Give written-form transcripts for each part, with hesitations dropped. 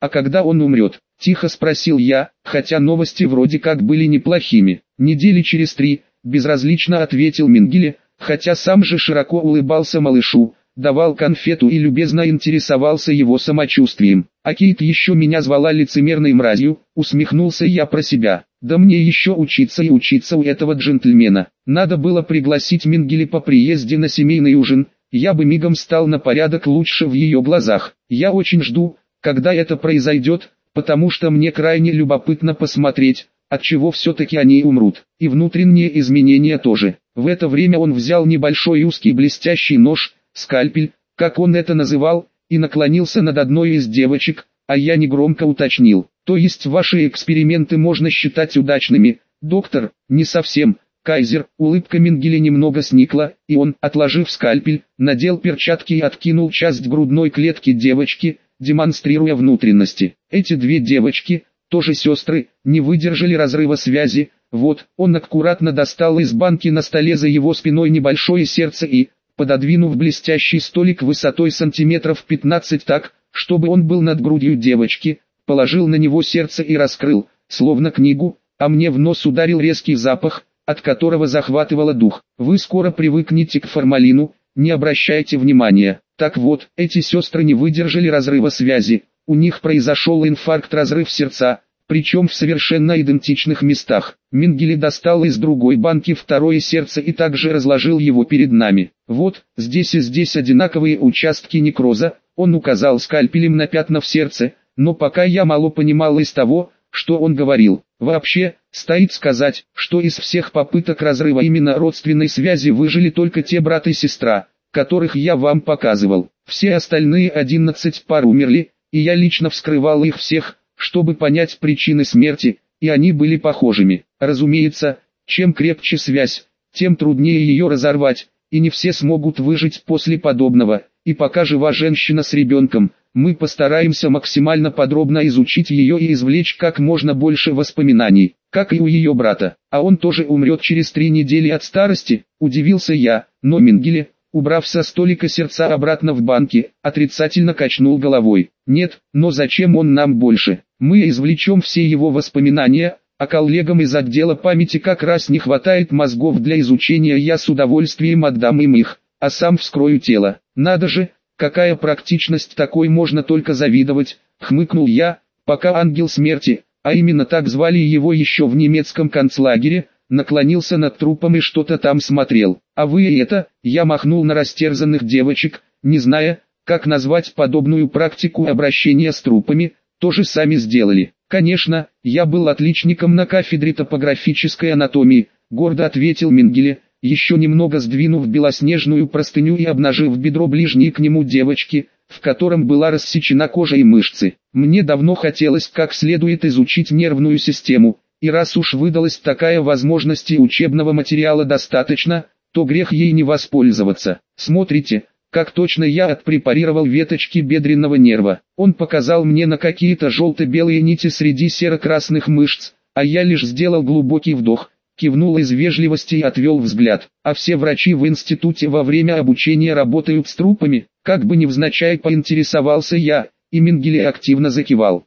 «А когда он умрет?» – тихо спросил я, хотя новости вроде как были неплохими. «Недели через 3», – безразлично ответил Менгеле, хотя сам же широко улыбался малышу, давал конфету и любезно интересовался его самочувствием. «А Кейт еще меня звала лицемерной мразью», – усмехнулся я про себя. «Да мне еще учиться и учиться у этого джентльмена. Надо было пригласить Менгеле по приезде на семейный ужин, я бы мигом стал на порядок лучше в ее глазах. Я очень жду, когда это произойдет, потому что мне крайне любопытно посмотреть, от чего все-таки они умрут. И внутренние изменения тоже». В это время он взял небольшой узкий блестящий нож, скальпель, как он это называл, и наклонился над одной из девочек, а я негромко уточнил: «То есть ваши эксперименты можно считать удачными, доктор?» «Не совсем, Кайзер». Улыбка Менгеле немного сникла, и он, отложив скальпель, надел перчатки и откинул часть грудной клетки девочки, демонстрируя внутренности. Эти две девочки, тоже сестры, не выдержали разрыва связи. Вот, он аккуратно достал из банки на столе за его спиной небольшое сердце и, пододвинув блестящий столик высотой сантиметров 15 так, чтобы он был над грудью девочки, положил на него сердце и раскрыл, словно книгу, а мне в нос ударил резкий запах, от которого захватывало дух. «Вы скоро привыкнете к формалину, не обращайте внимания». Так вот, эти сестры не выдержали разрыва связи, у них произошел инфаркт-разрыв сердца, причем в совершенно идентичных местах. Менгеле достал из другой банки второе сердце и также разложил его перед нами. «Вот, здесь и здесь одинаковые участки некроза», он указал скальпелем на пятна в сердце, но пока я мало понимал из того, что он говорил. Вообще, стоит сказать, что из всех попыток разрыва именно родственной связи выжили только те брат и сестра, которых я вам показывал. Все остальные 11 пар умерли, и я лично вскрывал их всех, чтобы понять причины смерти, и они были похожими. Разумеется, чем крепче связь, тем труднее ее разорвать, и не все смогут выжить после подобного. И пока жива женщина с ребенком, мы постараемся максимально подробно изучить ее и извлечь как можно больше воспоминаний, как и у ее брата. А он тоже умрет через 3 недели от старости, удивился я, но Менгеле, убрав со столика сердца обратно в банки, отрицательно качнул головой. «Нет, но зачем он нам больше? Мы извлечем все его воспоминания, а коллегам из отдела памяти как раз не хватает мозгов для изучения, я с удовольствием отдам им их, а сам вскрою тело». «Надо же, какая практичность, такой можно только завидовать», хмыкнул я, пока ангел смерти, а именно так звали его еще в немецком концлагере, наклонился над трупом и что-то там смотрел. «А вы это?» Я махнул на растерзанных девочек, не зная, как назвать подобную практику обращения с трупами, тоже сами сделали. «Конечно, я был отличником на кафедре топографической анатомии», гордо ответил Менгеле, еще немного сдвинув белоснежную простыню и обнажив бедро ближней к нему девочки, в котором была рассечена кожа и мышцы. «Мне давно хотелось как следует изучить нервную систему, и раз уж выдалась такая возможность и учебного материала достаточно, то грех ей не воспользоваться. Смотрите, как точно я отпрепарировал веточки бедренного нерва». Он показал мне на какие-то желто-белые нити среди серо-красных мышц, а я лишь сделал глубокий вдох, кивнул из вежливости и отвел взгляд. «А все врачи в институте во время обучения работают с трупами?» Как бы невзначай поинтересовался я, и Менгеле активно закивал.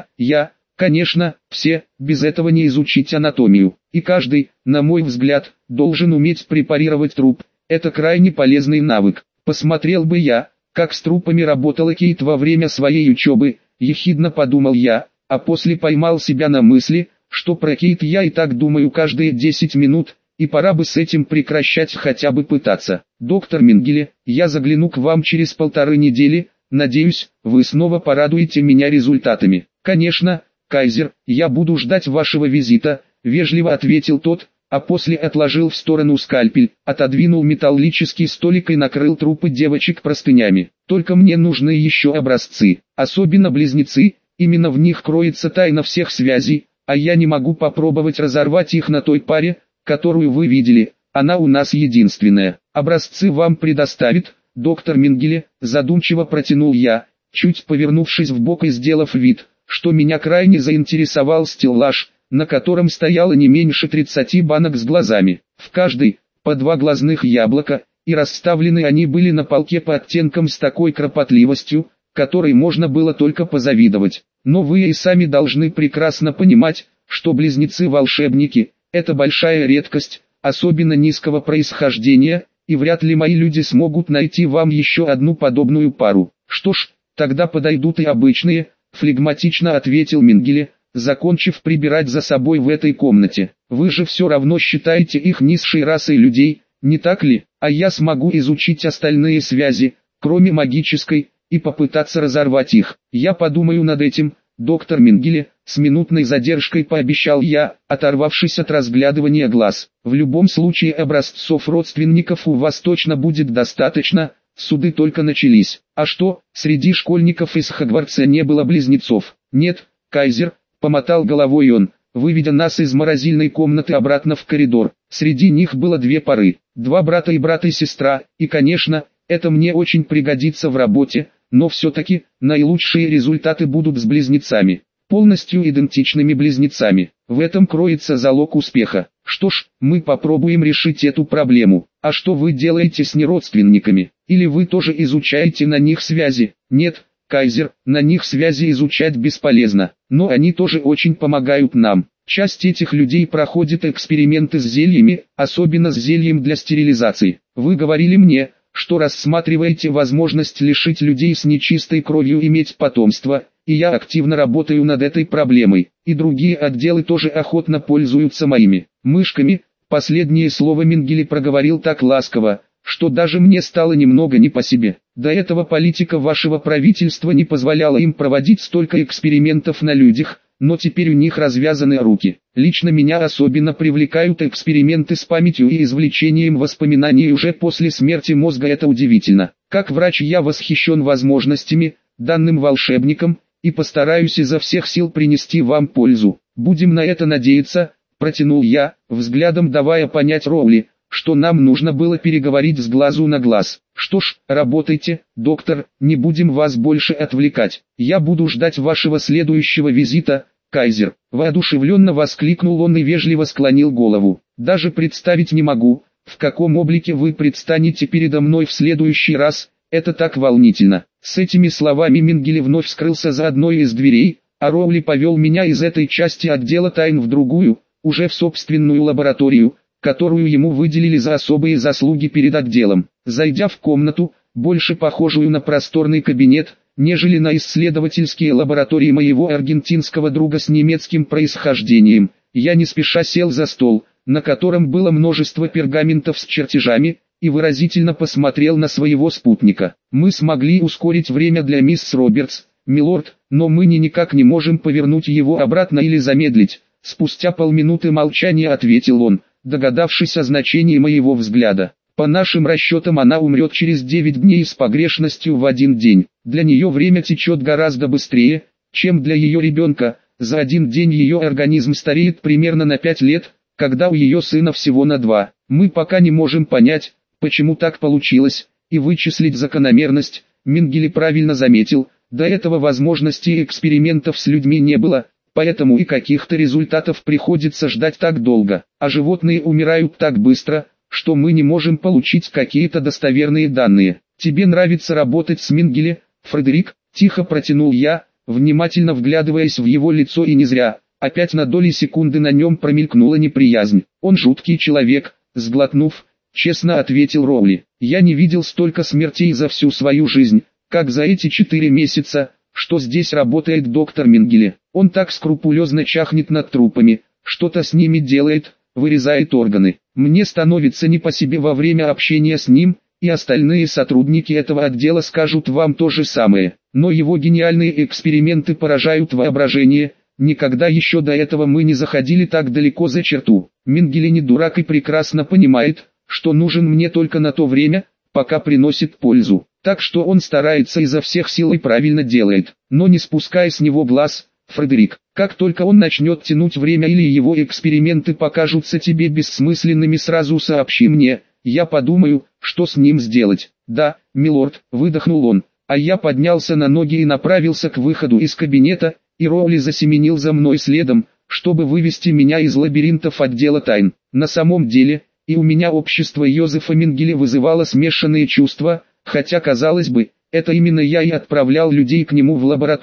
Я, конечно, все, без этого не изучить анатомию. И каждый, на мой взгляд, должен уметь препарировать труп. Это крайне полезный навык. Посмотрел бы я, как с трупами работала Кейт во время своей учебы, ехидно подумал я, а после поймал себя на мысли, что про Кейт я и так думаю каждые 10 минут, и пора бы с этим прекращать хотя бы пытаться. «Доктор Менгеле, я загляну к вам через 1,5 недели, надеюсь, вы снова порадуете меня результатами». «Конечно, Кайзер, я буду ждать вашего визита», вежливо ответил тот, а после отложил в сторону скальпель, отодвинул металлический столик и накрыл трупы девочек простынями. «Только мне нужны еще образцы, особенно близнецы, именно в них кроется тайна всех связей, а я не могу попробовать разорвать их на той паре, которую вы видели, она у нас единственная. Образцы вам предоставит доктор Менгеле», задумчиво протянул я, чуть повернувшись вбок и сделав вид, что меня крайне заинтересовал стеллаж, на котором стояло не меньше 30 банок с глазами. В каждой по 2 глазных яблока, и расставлены они были на полке по оттенкам с такой кропотливостью, которой можно было только позавидовать. Но вы и сами должны прекрасно понимать, что близнецы-волшебники – это большая редкость, особенно низкого происхождения, и вряд ли мои люди смогут найти вам еще одну подобную пару. Что ж, тогда подойдут и обычные, флегматично ответил Менгеле, закончив прибирать за собой в этой комнате. Вы же все равно считаете их низшей расой людей, не так ли? А я смогу изучить остальные связи, кроме магической, и попытаться разорвать их. Я подумаю над этим, доктор Менгеле, с минутной задержкой пообещал я, оторвавшись от разглядывания глаз. В любом случае образцов родственников у вас точно будет достаточно, суды только начались. А что, среди школьников из Хогвартса не было близнецов? Нет, Кайзер, помотал головой он, выведя нас из морозильной комнаты обратно в коридор. Среди них было две пары, два брата и брат и сестра, и конечно, это мне очень пригодится в работе, но все-таки, наилучшие результаты будут с близнецами, полностью идентичными близнецами. В этом кроется залог успеха. Что ж, мы попробуем решить эту проблему. А что вы делаете с неродственниками? Или вы тоже изучаете на них связи? Нет, Кайзер, на них связи изучать бесполезно, но они тоже очень помогают нам. Часть этих людей проходит эксперименты с зельями, особенно с зельем для стерилизации. Вы говорили мне, что рассматриваете возможность лишить людей с нечистой кровью иметь потомство, и я активно работаю над этой проблемой, и другие отделы тоже охотно пользуются моими мышками. Последнее слово Менгеле проговорил так ласково, что даже мне стало немного не по себе. До этого политика вашего правительства не позволяла им проводить столько экспериментов на людях, но теперь у них развязаны руки. Лично меня особенно привлекают эксперименты с памятью и извлечением воспоминаний уже после смерти мозга. Это удивительно. Как врач я восхищен возможностями, данным волшебникам, и постараюсь изо всех сил принести вам пользу. Будем на это надеяться, протянул я, взглядом давая понять Роули, что нам нужно было переговорить с глазу на глаз. Что ж, работайте, доктор, не будем вас больше отвлекать. Я буду ждать вашего следующего визита, Кайзер. Воодушевленно воскликнул он и вежливо склонил голову. Даже представить не могу, в каком облике вы предстанете передо мной в следующий раз, это так волнительно. С этими словами Менгеле вновь скрылся за одной из дверей, а Роули повел меня из этой части отдела тайн в другую, уже в собственную лабораторию, которую ему выделили за особые заслуги перед отделом. Зайдя в комнату, больше похожую на просторный кабинет, нежели на исследовательские лаборатории моего аргентинского друга с немецким происхождением, я не спеша сел за стол, на котором было множество пергаментов с чертежами, и выразительно посмотрел на своего спутника. Мы смогли ускорить время для мисс Робертс, милорд, но мы никак не можем повернуть его обратно или замедлить. Спустя полминуты молчания ответил он, догадавшись о значении моего взгляда. По нашим расчетам она умрет через 9 дней с погрешностью в 1 день. Для нее время течет гораздо быстрее, чем для ее ребенка. За 1 день ее организм стареет примерно на 5 лет, когда у ее сына всего на 2. Мы пока не можем понять, почему так получилось, и вычислить закономерность. Менгеле правильно заметил, до этого возможности экспериментов с людьми не было, поэтому и каких-то результатов приходится ждать так долго, а животные умирают так быстро, что мы не можем получить какие-то достоверные данные. Тебе нравится работать с Менгеле, Фредерик? Тихо протянул я, внимательно вглядываясь в его лицо, и не зря. Опять на доли секунды на нем промелькнула неприязнь. Он жуткий человек, сглотнув, честно ответил Роули. Я не видел столько смертей за всю свою жизнь, как за эти 4 месяца, что здесь работает доктор Менгеле. Он так скрупулезно чахнет над трупами, что-то с ними делает, вырезает органы. Мне становится не по себе во время общения с ним, и остальные сотрудники этого отдела скажут вам то же самое. Но его гениальные эксперименты поражают воображение. Никогда еще до этого мы не заходили так далеко за черту. Менгеле не дурак и прекрасно понимает, что нужен мне только на то время, пока приносит пользу. Так что он старается изо всех сил и правильно делает. Но не спускай с него глаз, Фредерик. Как только он начнет тянуть время или его эксперименты покажутся тебе бессмысленными, сразу сообщи мне, я подумаю, что с ним сделать. Да, милорд, выдохнул он, а я поднялся на ноги и направился к выходу из кабинета, и Роули засеменил за мной следом, чтобы вывести меня из лабиринтов отдела тайн. На самом деле, и у меня общество Йозефа Менгеле вызывало смешанные чувства, хотя, казалось бы, это именно я и отправлял людей к нему в лаборатории.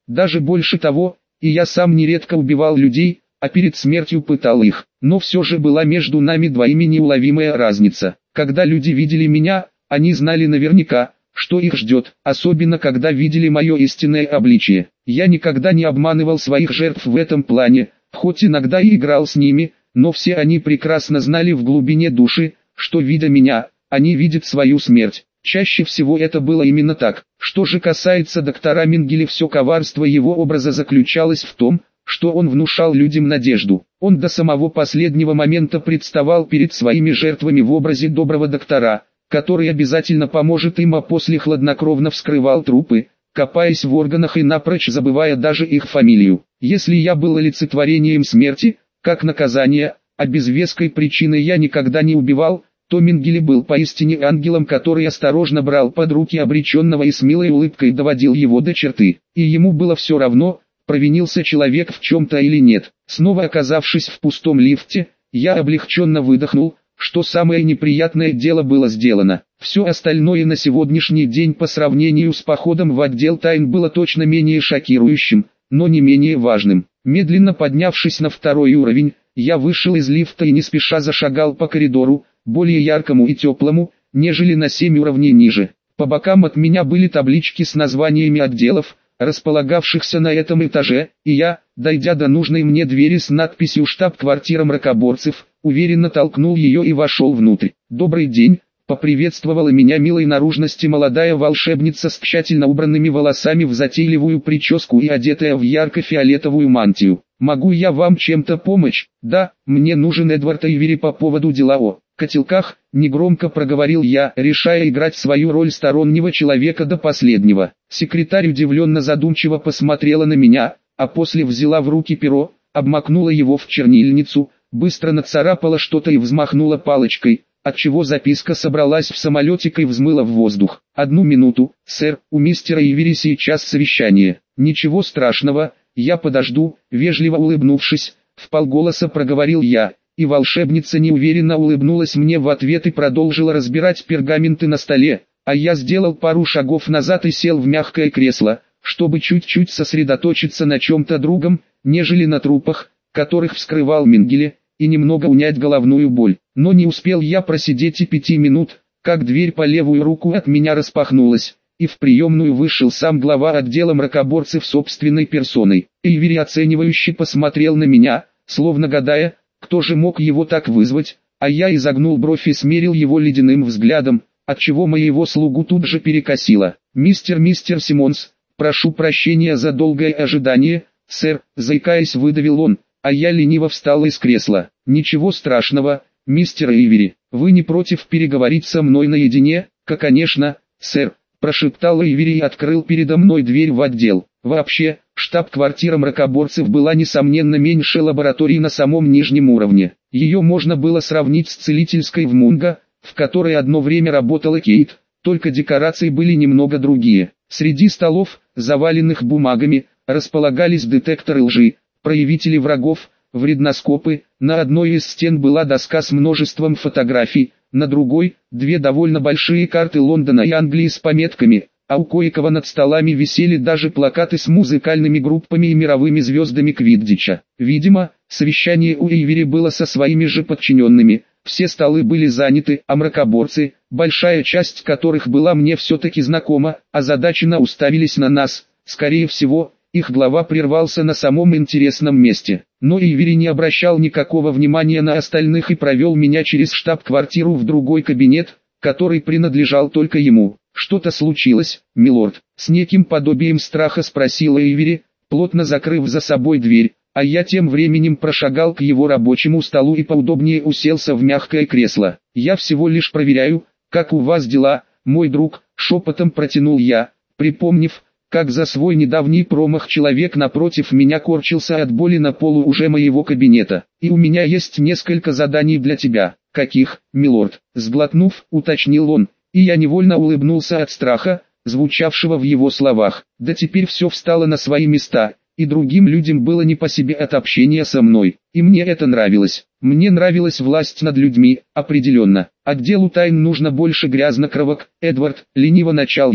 Даже больше того, и я сам нередко убивал людей, а перед смертью пытал их. Но все же была между нами двоими неуловимая разница. Когда люди видели меня, они знали наверняка, что их ждет, особенно когда видели мое истинное обличие. Я никогда не обманывал своих жертв в этом плане, хоть иногда и играл с ними, но все они прекрасно знали в глубине души, что видя меня, они видят свою смерть. Чаще всего это было именно так. Что же касается доктора Менгеле, все коварство его образа заключалось в том, что он внушал людям надежду. Он до самого последнего момента представал перед своими жертвами в образе доброго доктора, который обязательно поможет им, а после хладнокровно вскрывал трупы, копаясь в органах и напрочь забывая даже их фамилию. Если я был олицетворением смерти, как наказание, а без веской причины я никогда не убивал, то Менгеле был поистине ангелом, который осторожно брал под руки обреченного и с милой улыбкой доводил его до черты. И ему было все равно, провинился человек в чем-то или нет. Снова оказавшись в пустом лифте, я облегченно выдохнул, что самое неприятное дело было сделано. Все остальное на сегодняшний день по сравнению с походом в отдел тайн было точно менее шокирующим, но не менее важным. Медленно поднявшись на второй уровень, я вышел из лифта и не спеша зашагал по коридору, более яркому и теплому, нежели на 7 уровней ниже. По бокам от меня были таблички с названиями отделов, располагавшихся на этом этаже, и я, дойдя до нужной мне двери с надписью «Штаб-квартира мракоборцев», уверенно толкнул ее и вошел внутрь. «Добрый день», — поприветствовала меня милой наружности молодая волшебница с тщательно убранными волосами в затейливую прическу и одетая в ярко-фиолетовую мантию. «Могу я вам чем-то помочь?» «Да, мне нужен Эдвард Эйвери по поводу дела о котелках», — негромко проговорил я, решая играть свою роль стороннего человека до последнего. Секретарь удивленно задумчиво посмотрела на меня, а после взяла в руки перо, обмакнула его в чернильницу, быстро нацарапала что-то и взмахнула палочкой, отчего записка собралась в самолетик и взмыла в воздух. «Одну минуту, сэр, у мистера Эйвери сейчас совещание». «Ничего страшного, я подожду», вежливо улыбнувшись, вполголоса проговорил я, и волшебница неуверенно улыбнулась мне в ответ и продолжила разбирать пергаменты на столе, а я сделал пару шагов назад и сел в мягкое кресло, чтобы чуть-чуть сосредоточиться на чем-то другом, нежели на трупах, которых вскрывал Менгеле, и немного унять головную боль. Но не успел я просидеть и 5 минут, как дверь по левую руку от меня распахнулась, и в приемную вышел сам глава отдела мракоборцев собственной персоной. Эйвери оценивающе посмотрел на меня, словно гадая, кто же мог его так вызвать, а я изогнул бровь и смерил его ледяным взглядом, отчего моего слугу тут же перекосило. «Мистер Симмонс, прошу прощения за долгое ожидание, сэр», заикаясь выдавил он, а я лениво встал из кресла. «Ничего страшного, мистер Эйвери, вы не против переговорить со мной наедине?» «Конечно, сэр», прошептал Эйвери и открыл передо мной дверь в отдел. Вообще, штаб-квартира мракоборцев была несомненно меньше лаборатории на самом нижнем уровне. Ее можно было сравнить с целительской в Мунго, в которой одно время работала Кейт, только декорации были немного другие. Среди столов, заваленных бумагами, располагались детекторы лжи, проявители врагов, вредноскопы, на одной из стен была доска с множеством фотографий, на другой – 2 довольно большие карты Лондона и Англии с пометками, а у кое-кого над столами висели даже плакаты с музыкальными группами и мировыми звездами квиддича. Видимо, совещание у Эйвери было со своими же подчиненными, все столы были заняты, а мракоборцы, большая часть которых была мне все-таки знакома, озадаченно уставились на нас. Скорее всего, их глава прервался на самом интересном месте. Но Эйвери не обращал никакого внимания на остальных и провел меня через штаб-квартиру в другой кабинет, который принадлежал только ему. «Что-то случилось, милорд?» С неким подобием страха спросил Эйвери, плотно закрыв за собой дверь, а я тем временем прошагал к его рабочему столу и поудобнее уселся в мягкое кресло. «Я всего лишь проверяю, как у вас дела, мой друг», шепотом протянул я, припомнив, как за свой недавний промах человек напротив меня корчился от боли на полу уже моего кабинета. «И у меня есть несколько заданий для тебя». «Каких, милорд?» Сглотнув, уточнил он, и я невольно улыбнулся от страха, звучавшего в его словах. Да теперь все встало на свои места, и другим людям было не по себе от общения со мной, и мне это нравилось. Мне нравилась власть над людьми, определенно. Отделу тайн нужно больше грязнокровок, Эдвард, лениво начал я,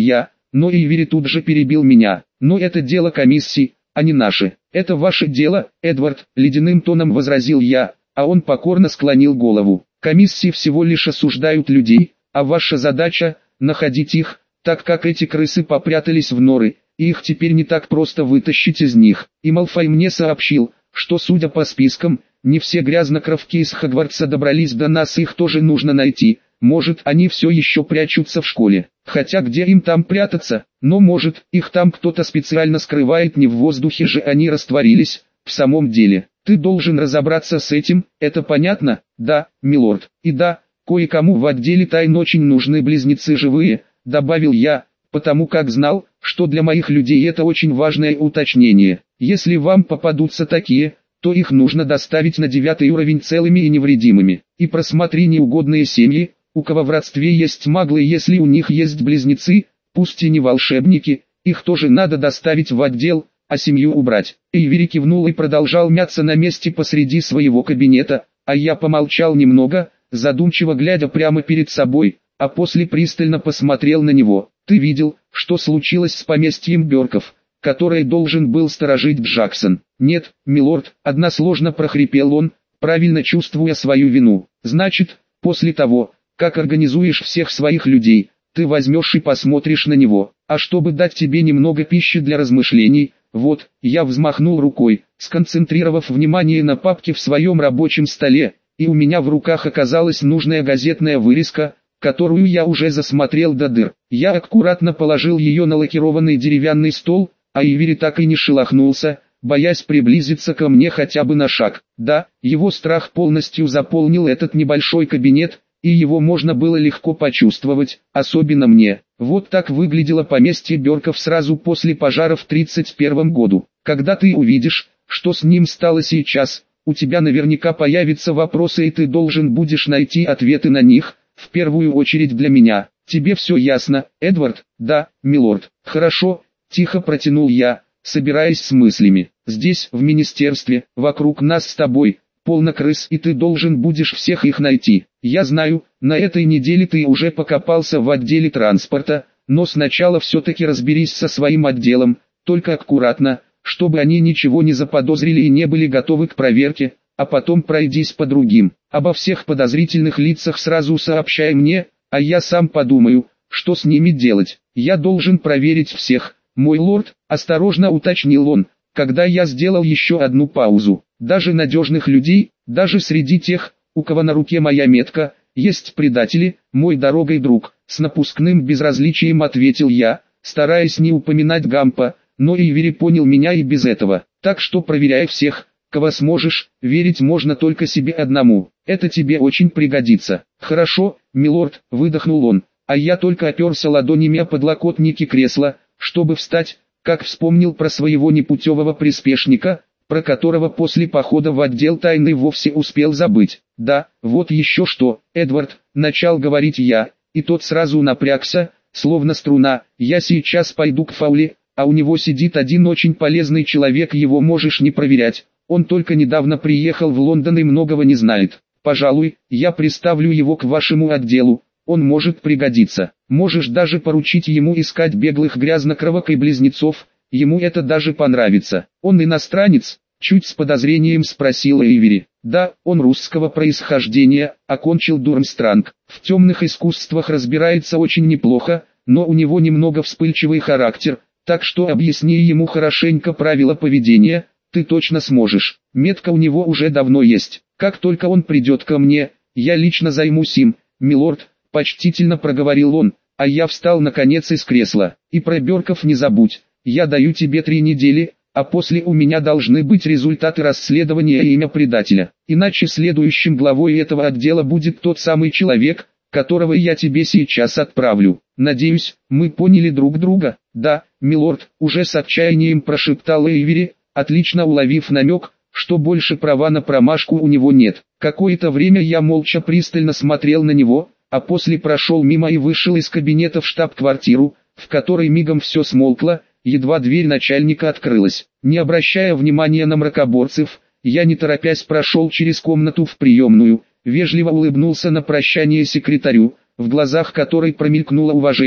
но Эйвери тут же перебил меня. Но это дело комиссии, а не наше. Это ваше дело, Эдвард, ледяным тоном возразил я, а он покорно склонил голову. Комиссии всего лишь осуждают людей, а ваша задача – находить их, так как эти крысы попрятались в норы, и их теперь не так просто вытащить из них. И Малфой мне сообщил, что судя по спискам, не все грязнокровки из Хогвартса добрались до нас, их тоже нужно найти. Может, они все еще прячутся в школе, хотя где им там прятаться, но может, их там кто-то специально скрывает, не в воздухе же они растворились, в самом деле. Ты должен разобраться с этим, это понятно? Да, милорд. И да, кое-кому в отделе тайн очень нужны близнецы живые, добавил я, потому как знал, что для моих людей это очень важное уточнение. Если вам попадутся такие, то их нужно доставить на 9 уровень целыми и невредимыми. И просмотри неугодные семьи, у кого в родстве есть маглы, если у них есть близнецы, пусть и не волшебники, их тоже надо доставить в отдел, а семью убрать. Эйвери кивнул и продолжал мяться на месте посреди своего кабинета, а я помолчал немного, задумчиво глядя прямо перед собой, а после пристально посмотрел на него. Ты видел, что случилось с поместьем Бёрков, которое должен был сторожить Джексон? Нет, милорд, односложно прохрипел он, правильно чувствуя свою вину. Значит, после того, как организуешь всех своих людей, ты возьмешь и посмотришь на него. А чтобы дать тебе немного пищи для размышлений, вот, я взмахнул рукой, сконцентрировав внимание на папке в своем рабочем столе, и у меня в руках оказалась нужная газетная вырезка, которую я уже засмотрел до дыр. Я аккуратно положил ее на лакированный деревянный стол, а Эйвери так и не шелохнулся, боясь приблизиться ко мне хотя бы на шаг. Да, его страх полностью заполнил этот небольшой кабинет, и его можно было легко почувствовать, особенно мне. Вот так выглядело поместье Бёрков сразу после пожара в 31 году. Когда ты увидишь, что с ним стало сейчас, у тебя наверняка появятся вопросы, и ты должен будешь найти ответы на них, в первую очередь для меня. Тебе все ясно, Эдвард? Да, милорд. Хорошо, тихо протянул я, собираясь с мыслями. Здесь, в министерстве, вокруг нас с тобой, полно крыс, и ты должен будешь всех их найти. Я знаю, на этой неделе ты уже покопался в отделе транспорта, но сначала все-таки разберись со своим отделом, только аккуратно, чтобы они ничего не заподозрили и не были готовы к проверке, а потом пройдись по другим. Обо всех подозрительных лицах сразу сообщай мне, а я сам подумаю, что с ними делать. Я должен проверить всех, мой лорд, осторожно уточнил он, когда я сделал еще одну паузу. Даже надежных людей, даже среди тех, у кого на руке моя метка, есть предатели, мой дорогой друг, с напускным безразличием ответил я, стараясь не упоминать Гампа, но Эйвери понял меня и без этого. Так что проверяй всех, кого сможешь, верить можно только себе одному, это тебе очень пригодится. Хорошо, милорд, выдохнул он, а я только оперся ладонями о подлокотники кресла, чтобы встать, как вспомнил про своего непутевого приспешника, про которого после похода в отдел тайны вовсе успел забыть. Да, вот еще что, Эдвард, начал говорить я, и тот сразу напрягся, словно струна. Я сейчас пойду к Фаули, а у него сидит один очень полезный человек, его можешь не проверять. Он только недавно приехал в Лондон и многого не знает. Пожалуй, я приставлю его к вашему отделу, он может пригодиться. Можешь даже поручить ему искать беглых грязнокровок и близнецов, ему это даже понравится. Он иностранец? Чуть с подозрением спросила Эйвери. Да, он русского происхождения, окончил Дурмстранг. В темных искусствах разбирается очень неплохо, но у него немного вспыльчивый характер, так что объясни ему хорошенько правила поведения, ты точно сможешь. Метка у него уже давно есть. Как только он придет ко мне, я лично займусь им, милорд, почтительно проговорил он, а я встал наконец из кресла. И про Бёрков не забудь, я даю тебе 3 недели, а после у меня должны быть результаты расследования и имя предателя. Иначе следующим главой этого отдела будет тот самый человек, которого я тебе сейчас отправлю. Надеюсь, мы поняли друг друга. Да, милорд, уже с отчаянием прошептал Эйвери, отлично уловив намек, что больше права на промашку у него нет. Какое-то время я молча пристально смотрел на него, а после прошел мимо и вышел из кабинета в штаб-квартиру, в которой мигом все смолкло, едва дверь начальника открылась. Не обращая внимания на мракоборцев, я не торопясь прошел через комнату в приемную, вежливо улыбнулся на прощание секретарю, в глазах которой промелькнуло уважение,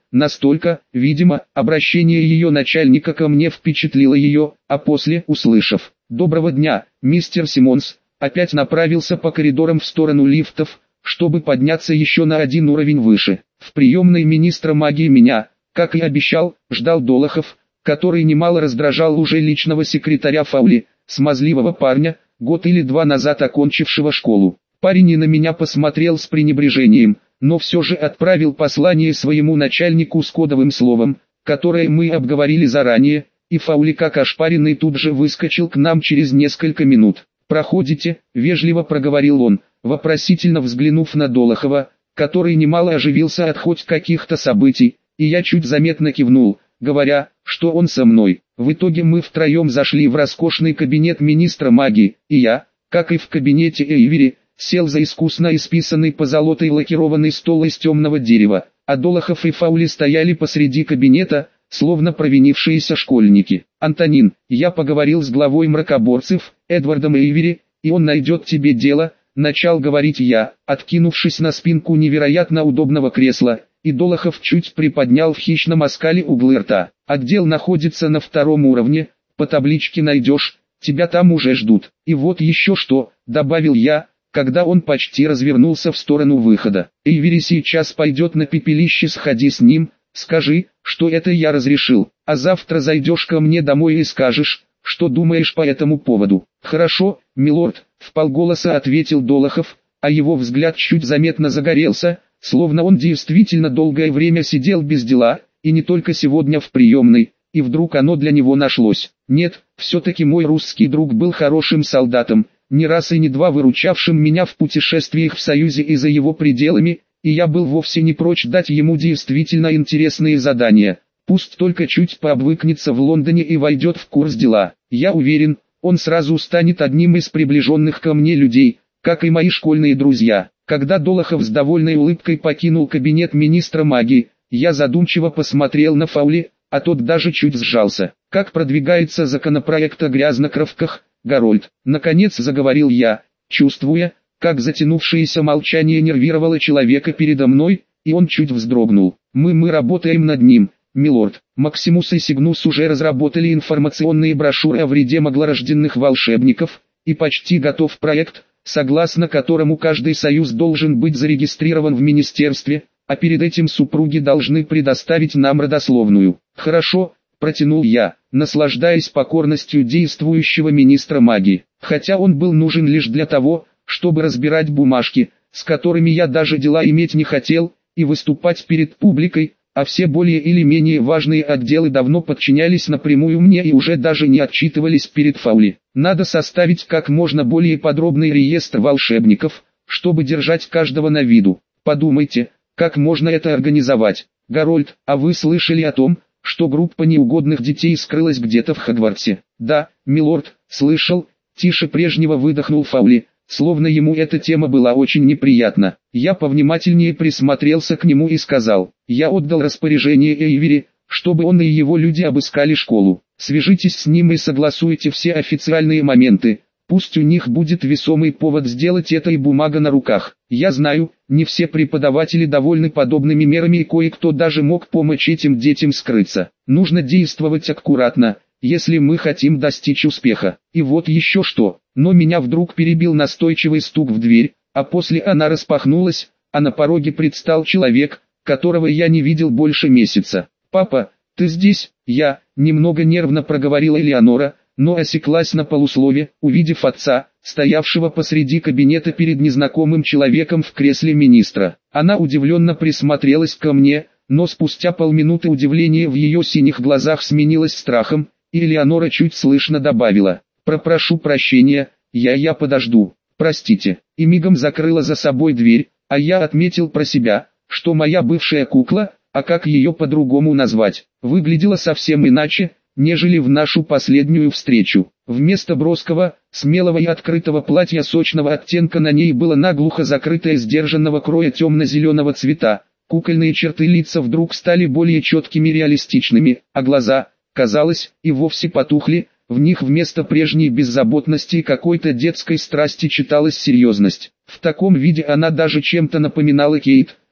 Настолько, видимо, обращение ее начальника ко мне впечатлило ее, а после, услышав «Доброго дня, мистер Симмонс», опять направился по коридорам в сторону лифтов, чтобы подняться еще на один уровень выше. В приемной министра магии меня, как и обещал, ждал Долохов, который немало раздражал уже личного секретаря Фаули, смазливого парня, год или два назад окончившего школу. Парень и на меня посмотрел с пренебрежением, но все же отправил послание своему начальнику с кодовым словом, которое мы обговорили заранее, и Фаули как ошпаренный тут же выскочил к нам через несколько минут. «Проходите», — вежливо проговорил он, вопросительно взглянув на Долохова, который немало оживился от хоть каких-то событий, и я чуть заметно кивнул, говоря, что он со мной. В итоге мы втроем зашли в роскошный кабинет министра магии, и я, как и в кабинете Эйвери, сел за искусно исписанный позолотой лакированный стол из темного дерева, а Долохов и Фаули стояли посреди кабинета, словно провинившиеся школьники. «Антонин, я поговорил с главой мракоборцев, Эдвардом Эйвери, и он найдет тебе дело», — начал говорить я, откинувшись на спинку невероятно удобного кресла, и Долохов чуть приподнял в хищном оскале углы рта. «Отдел находится на 2-м уровне, по табличке найдешь, тебя там уже ждут. И вот еще что», — добавил я, когда он почти развернулся в сторону выхода. «Эйвери сейчас пойдет на пепелище, сходи с ним, скажи, что это я разрешил, а завтра зайдешь ко мне домой и скажешь, что думаешь по этому поводу». «Хорошо, милорд», — вполголоса ответил Долохов, а его взгляд чуть заметно загорелся, словно он действительно долгое время сидел без дела, и не только сегодня в приемной, и вдруг оно для него нашлось. Нет, все-таки мой русский друг был хорошим солдатом, не раз и не два выручавшим меня в путешествиях в Союзе и за его пределами, и я был вовсе не прочь дать ему действительно интересные задания. Пусть только чуть пообвыкнется в Лондоне и войдет в курс дела. Я уверен, он сразу станет одним из приближенных ко мне людей, как и мои школьные друзья. Когда Долохов с довольной улыбкой покинул кабинет министра магии, я задумчиво посмотрел на Фаули, а тот даже чуть сжался. «Как продвигается законопроект о грязнокровках, Гарольд?» Наконец заговорил я, чувствуя, как затянувшееся молчание нервировало человека передо мной, и он чуть вздрогнул. Мы работаем над ним, милорд. Максимус и Сигнус уже разработали информационные брошюры о вреде маглорожденных волшебников, и почти готов проект, согласно которому каждый союз должен быть зарегистрирован в министерстве, а перед этим супруги должны предоставить нам родословную. «Хорошо», — протянул я, наслаждаясь покорностью действующего министра магии, хотя он был нужен лишь для того, чтобы разбирать бумажки, с которыми я даже дела иметь не хотел, и выступать перед публикой, а все более или менее важные отделы давно подчинялись напрямую мне и уже даже не отчитывались перед Фаули. Надо составить как можно более подробный реестр волшебников, чтобы держать каждого на виду. Подумайте, как можно это организовать. Гарольд, а вы слышали о том, что группа неугодных детей скрылась где-то в Хогвартсе? Да, милорд, слышал, тише прежнего выдохнул Фаули, словно ему эта тема была очень неприятна. Я повнимательнее присмотрелся к нему и сказал, я отдал распоряжение Эйвери, чтобы он и его люди обыскали школу. Свяжитесь с ним и согласуйте все официальные моменты. Пусть у них будет весомый повод сделать это и бумага на руках. Я знаю, не все преподаватели довольны подобными мерами и кое-кто даже мог помочь этим детям скрыться. Нужно действовать аккуратно, если мы хотим достичь успеха. И вот еще что. Но меня вдруг перебил настойчивый стук в дверь, а после она распахнулась, а на пороге предстал человек, которого я не видел больше месяца. «Папа, ты здесь?» Я, немного нервно проговорила Элеонора, но осеклась на полуслове, увидев отца, стоявшего посреди кабинета перед незнакомым человеком в кресле министра. Она удивленно присмотрелась ко мне, но спустя полминуты удивление в ее синих глазах сменилось страхом, и Элеонора чуть слышно добавила: «Прошу прощения, я подожду, простите», и мигом закрыла за собой дверь, а я отметил про себя, что моя бывшая кукла, а как ее по-другому назвать, выглядела совсем иначе, нежели в нашу последнюю встречу. Вместо броского, смелого и открытого платья сочного оттенка на ней было наглухо закрытое сдержанного кроя темно-зеленого цвета. Кукольные черты лица вдруг стали более четкими и реалистичными, а глаза, казалось, и вовсе потухли. В них вместо прежней беззаботности и какой-то детской страсти читалась серьезность. В таком виде она даже чем-то напоминала Кейт,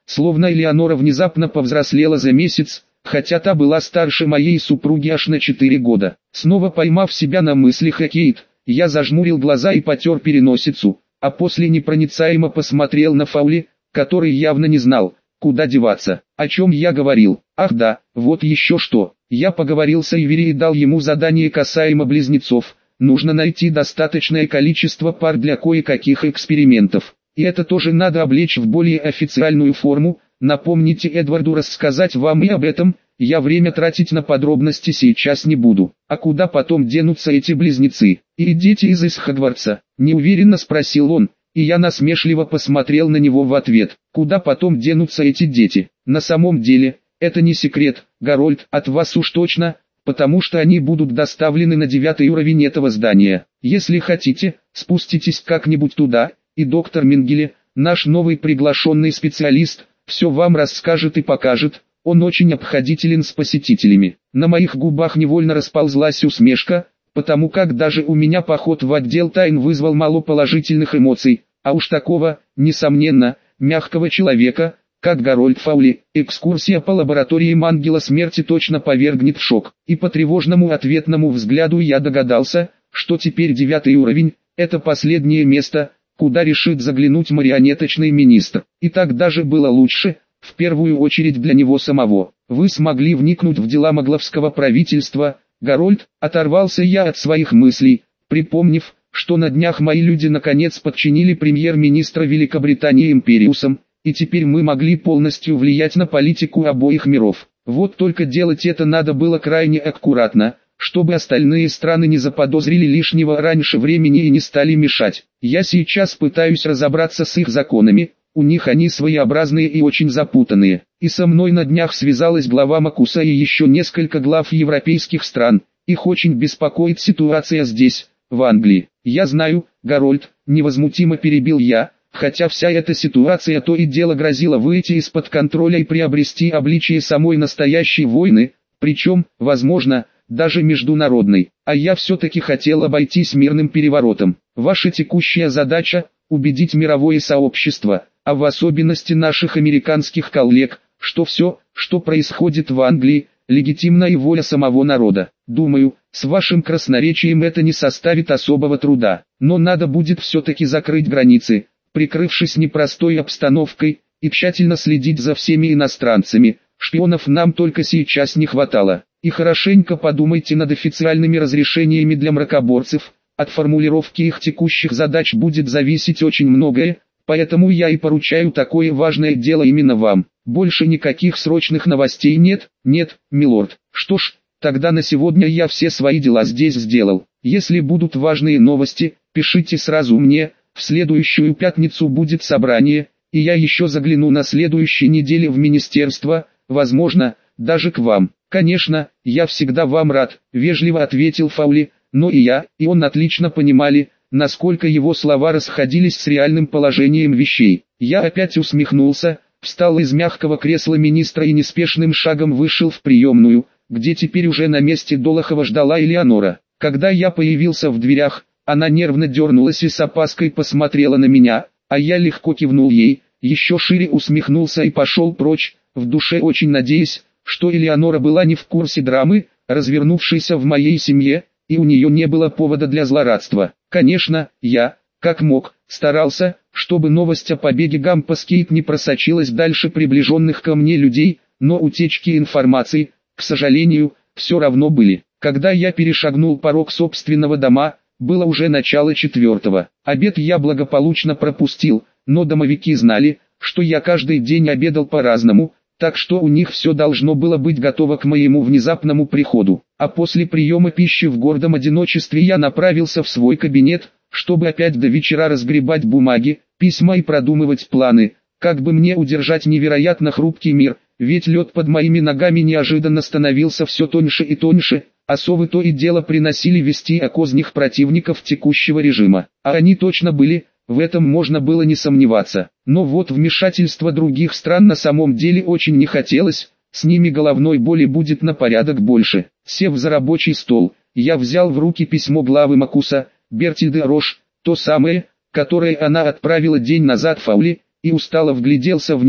словно Элеонора внезапно повзрослела за месяц, хотя та была старше моей супруги аж на 4 года. Снова поймав себя на мыслях о Кейт, я зажмурил глаза и потер переносицу, а после непроницаемо посмотрел на Фаули, который явно не знал, куда деваться. О чем я говорил? Ах да, вот еще что. Я поговорил с Эйвери и дал ему задание касаемо близнецов. Нужно найти достаточное количество пар для кое-каких экспериментов. И это тоже надо облечь в более официальную форму. Напомните Эдварду рассказать вам и об этом. Я время тратить на подробности сейчас не буду. А куда потом денутся эти близнецы? И дети из Хогвартса? Неуверенно спросил он, и я насмешливо посмотрел на него в ответ. Куда потом денутся эти дети? На самом деле, это не секрет, Гарольд, от вас уж точно, потому что они будут доставлены на 9-й уровень этого здания. Если хотите, спуститесь как-нибудь туда, и доктор Мингеле, наш новый приглашенный специалист, все вам расскажет и покажет. Он очень обходителен с посетителями. На моих губах невольно расползлась усмешка, потому как даже у меня поход в отдел тайн вызвал мало положительных эмоций, а уж такого, несомненно, мягкого человека, как Гарольд Фаули, экскурсия по лабораториям Ангела Смерти точно повергнет в шок. И по тревожному ответному взгляду я догадался, что теперь 9-й уровень – это последнее место, куда решит заглянуть марионеточный министр. И так даже было лучше, в первую очередь для него самого. Вы смогли вникнуть в дела могловского правительства, Гарольд, оторвался я от своих мыслей, припомнив, что на днях мои люди наконец подчинили премьер-министра Великобритании Империусом, и теперь мы могли полностью влиять на политику обоих миров. Вот только делать это надо было крайне аккуратно, чтобы остальные страны не заподозрили лишнего раньше времени и не стали мешать. Я сейчас пытаюсь разобраться с их законами, у них они своеобразные и очень запутанные. И со мной на днях связалась глава Макуса и еще несколько глав европейских стран. Их очень беспокоит ситуация здесь, в Англии. Я знаю, Гарольд, невозмутимо перебил я, хотя вся эта ситуация то и дело грозила выйти из-под контроля и приобрести обличие самой настоящей войны, причем, возможно, даже международной. А я все-таки хотел обойтись мирным переворотом. Ваша текущая задача – убедить мировое сообщество, а в особенности наших американских коллег, что все, что происходит в Англии, легитимна и воля самого народа. Думаю, с вашим красноречием это не составит особого труда, но надо будет все-таки закрыть границы, прикрывшись непростой обстановкой, и тщательно следить за всеми иностранцами. Шпионов нам только сейчас не хватало. И хорошенько подумайте над официальными разрешениями для мракоборцев. От формулировки их текущих задач будет зависеть очень многое, поэтому я и поручаю такое важное дело именно вам. Больше никаких срочных новостей нет? Нет, милорд. Что ж, тогда на сегодня я все свои дела здесь сделал. Если будут важные новости, пишите сразу мне. В следующую пятницу будет собрание, и я еще загляну на следующей неделе в министерство, возможно, даже к вам. Конечно, я всегда вам рад, вежливо ответил Фаули, но и я, и он отлично понимали, насколько его слова расходились с реальным положением вещей. Я опять усмехнулся, встал из мягкого кресла министра и неспешным шагом вышел в приемную, где теперь уже на месте Долохова ждала Элеонора. Когда я появился в дверях, она нервно дернулась и с опаской посмотрела на меня, а я легко кивнул ей, еще шире усмехнулся и пошел прочь, в душе очень надеясь, что Элеонора была не в курсе драмы, развернувшейся в моей семье, и у нее не было повода для злорадства. Конечно, я, как мог, старался, чтобы новость о побеге Гампас Кейт не просочилась дальше приближенных ко мне людей, но утечки информации, к сожалению, все равно были. Когда я перешагнул порог собственного дома, было уже начало 4-го. Обед я благополучно пропустил, но домовики знали, что я каждый день обедал по-разному, так что у них все должно было быть готово к моему внезапному приходу. А после приема пищи в гордом одиночестве я направился в свой кабинет, чтобы опять до вечера разгребать бумаги, письма и продумывать планы, как бы мне удержать невероятно хрупкий мир, ведь лед под моими ногами неожиданно становился все тоньше и тоньше, а совы то и дело приносили вести о кознях противников текущего режима. А они точно были, в этом можно было не сомневаться. Но вот вмешательство других стран на самом деле очень не хотелось, с ними головной боли будет на порядок больше. Сев за рабочий стол, я взял в руки письмо главы Макуса, Бертильды Рош, то самое, которое она отправила день назад Фаули, и устало вгляделся в него.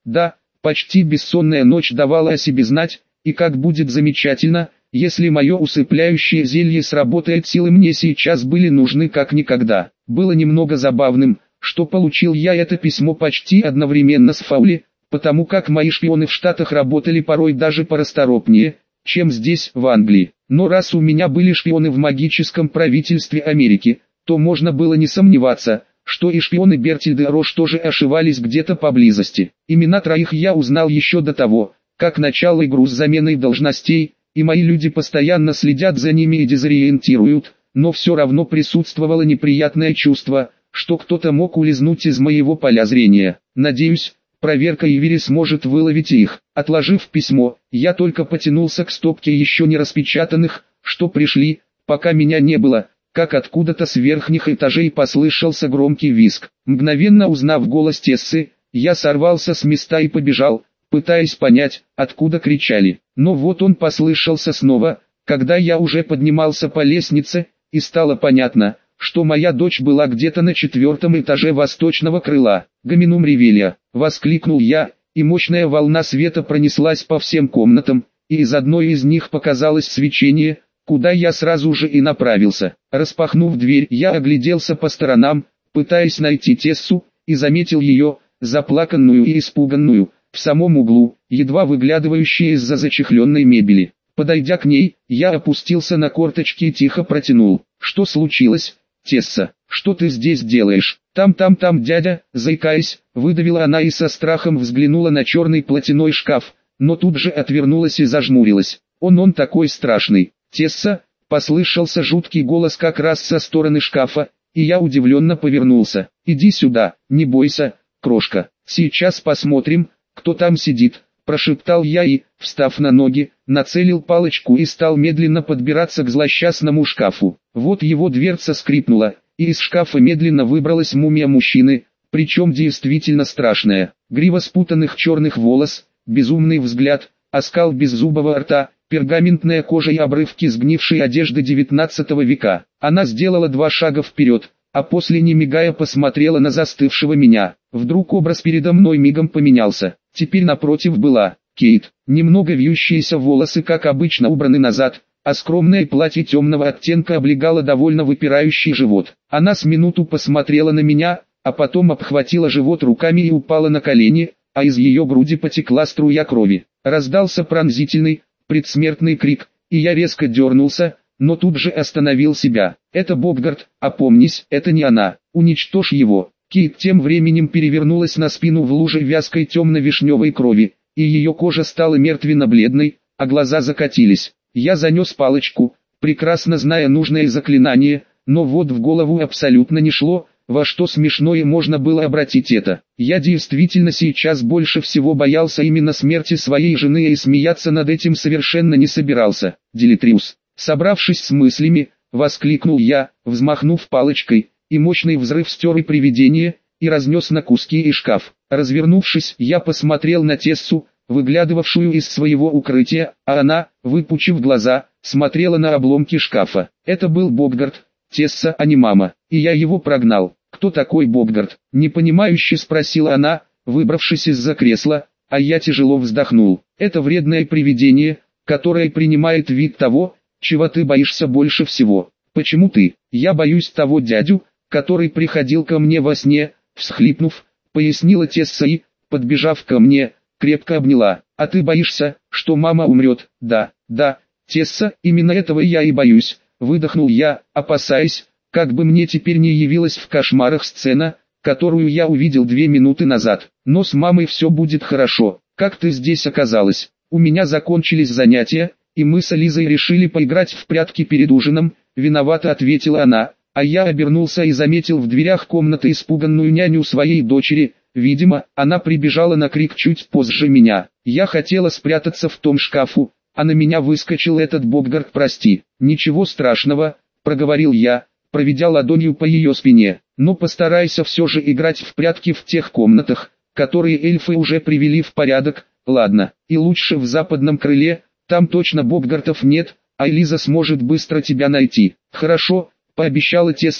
Да, почти бессонная ночь давала о себе знать, и как будет замечательно, если мое усыпляющее зелье сработает, силы мне сейчас были нужны как никогда. Было немного забавным, что получил я это письмо почти одновременно с Фаули, потому как мои шпионы в Штатах работали порой даже порасторопнее, чем здесь, в Англии. Но раз у меня были шпионы в магическом правительстве Америки, то можно было не сомневаться, что и шпионы Бертильды Рош тоже ошивались где-то поблизости. Имена троих я узнал еще до того, как начал игру с заменой должностей, и мои люди постоянно следят за ними и дезориентируют, но все равно присутствовало неприятное чувство, что кто-то мог улизнуть из моего поля зрения. Надеюсь, проверка Ивери сможет выловить их. Отложив письмо, я только потянулся к стопке еще не распечатанных, что пришли, пока меня не было, как откуда-то с верхних этажей послышался громкий визг. Мгновенно узнав голос Тессы, я сорвался с места и побежал, пытаясь понять, откуда кричали. Но вот он послышался снова, когда я уже поднимался по лестнице, и стало понятно, что моя дочь была где-то на 4-м этаже восточного крыла. «Гоминум ревелья!» — воскликнул я, и мощная волна света пронеслась по всем комнатам, и из одной из них показалось свечение, куда я сразу же и направился. Распахнув дверь, я огляделся по сторонам, пытаясь найти Тессу, и заметил ее, заплаканную и испуганную, в самом углу, едва выглядывающей из-за зачехленной мебели. Подойдя к ней, я опустился на корточки и тихо протянул: «Что случилось, Тесса? Что ты здесь делаешь?» Там, дядя», заикаясь, выдавила она и со страхом взглянула на черный платяной шкаф, но тут же отвернулась и зажмурилась. Он такой страшный». «Тесса», послышался жуткий голос как раз со стороны шкафа, и я удивленно повернулся. «Иди сюда, не бойся, крошка, сейчас посмотрим, кто там сидит», прошептал я и, встав на ноги, нацелил палочку и стал медленно подбираться к злосчастному шкафу. Вот его дверца скрипнула, и из шкафа медленно выбралась мумия мужчины, причем действительно страшная. Грива спутанных черных волос, безумный взгляд, оскал беззубого рта, пергаментная кожа и обрывки сгнившей одежды XIX века. Она сделала 2 шага вперед, а после, не мигая, посмотрела на застывшего меня. Вдруг образ передо мной мигом поменялся. Теперь напротив была Кейт. Немного вьющиеся волосы, как обычно, убраны назад, а скромное платье темного оттенка облегало довольно выпирающий живот. Она с минуту посмотрела на меня, а потом обхватила живот руками и упала на колени, а из ее груди потекла струя крови. Раздался пронзительный, предсмертный крик, и я резко дернулся, но тут же остановил себя. «Это Боггарт, опомнись, это не она, уничтожь его». Кейт тем временем перевернулась на спину в луже вязкой темно-вишневой крови, и ее кожа стала мертвенно-бледной, а глаза закатились. Я занес палочку, прекрасно зная нужное заклинание, но вот в голову абсолютно не шло, во что смешное можно было обратить это. Я действительно сейчас больше всего боялся именно смерти своей жены и смеяться над этим совершенно не собирался. «Делитриус!» Собравшись с мыслями, воскликнул я, взмахнув палочкой, и мощный взрыв стер и привидение, и разнес на куски и шкаф. Развернувшись, я посмотрел на Тессу, выглядывавшую из своего укрытия, а она, выпучив глаза, смотрела на обломки шкафа. Это был Боггарт, Тесса, а не мама, и я его прогнал. «Кто такой Боггарт?» — непонимающе спросила она, выбравшись из-за кресла, а я тяжело вздохнул. «Это вредное привидение, которое принимает вид того, чего ты боишься больше всего». «Почему ты?» «Я боюсь того дядю, который приходил ко мне во сне», всхлипнув, пояснила Тесса и, подбежав ко мне, крепко обняла. «А ты боишься, что мама умрет?» «Да, Тесса, именно этого я и боюсь», выдохнул я, опасаясь, как бы мне теперь не явилась в кошмарах сцена, которую я увидел 2 минуты назад. «Но с мамой все будет хорошо. Как ты здесь оказалась?» «У меня закончились занятия, и мы с Лизой решили поиграть в прятки перед ужином», виновато ответила она, а я обернулся и заметил в дверях комнаты испуганную няню своей дочери. Видимо, она прибежала на крик чуть позже меня. Я хотела спрятаться в том шкафу, а на меня выскочил этот Боггарт. «Прости». «Ничего страшного», проговорил я, проведя ладонью по ее спине. «Но постарайся все же играть в прятки в тех комнатах, которые эльфы уже привели в порядок, ладно? И лучше в западном крыле, там точно Боггартов нет, а Элиза сможет быстро тебя найти». «Хорошо», пообещала Тесса и,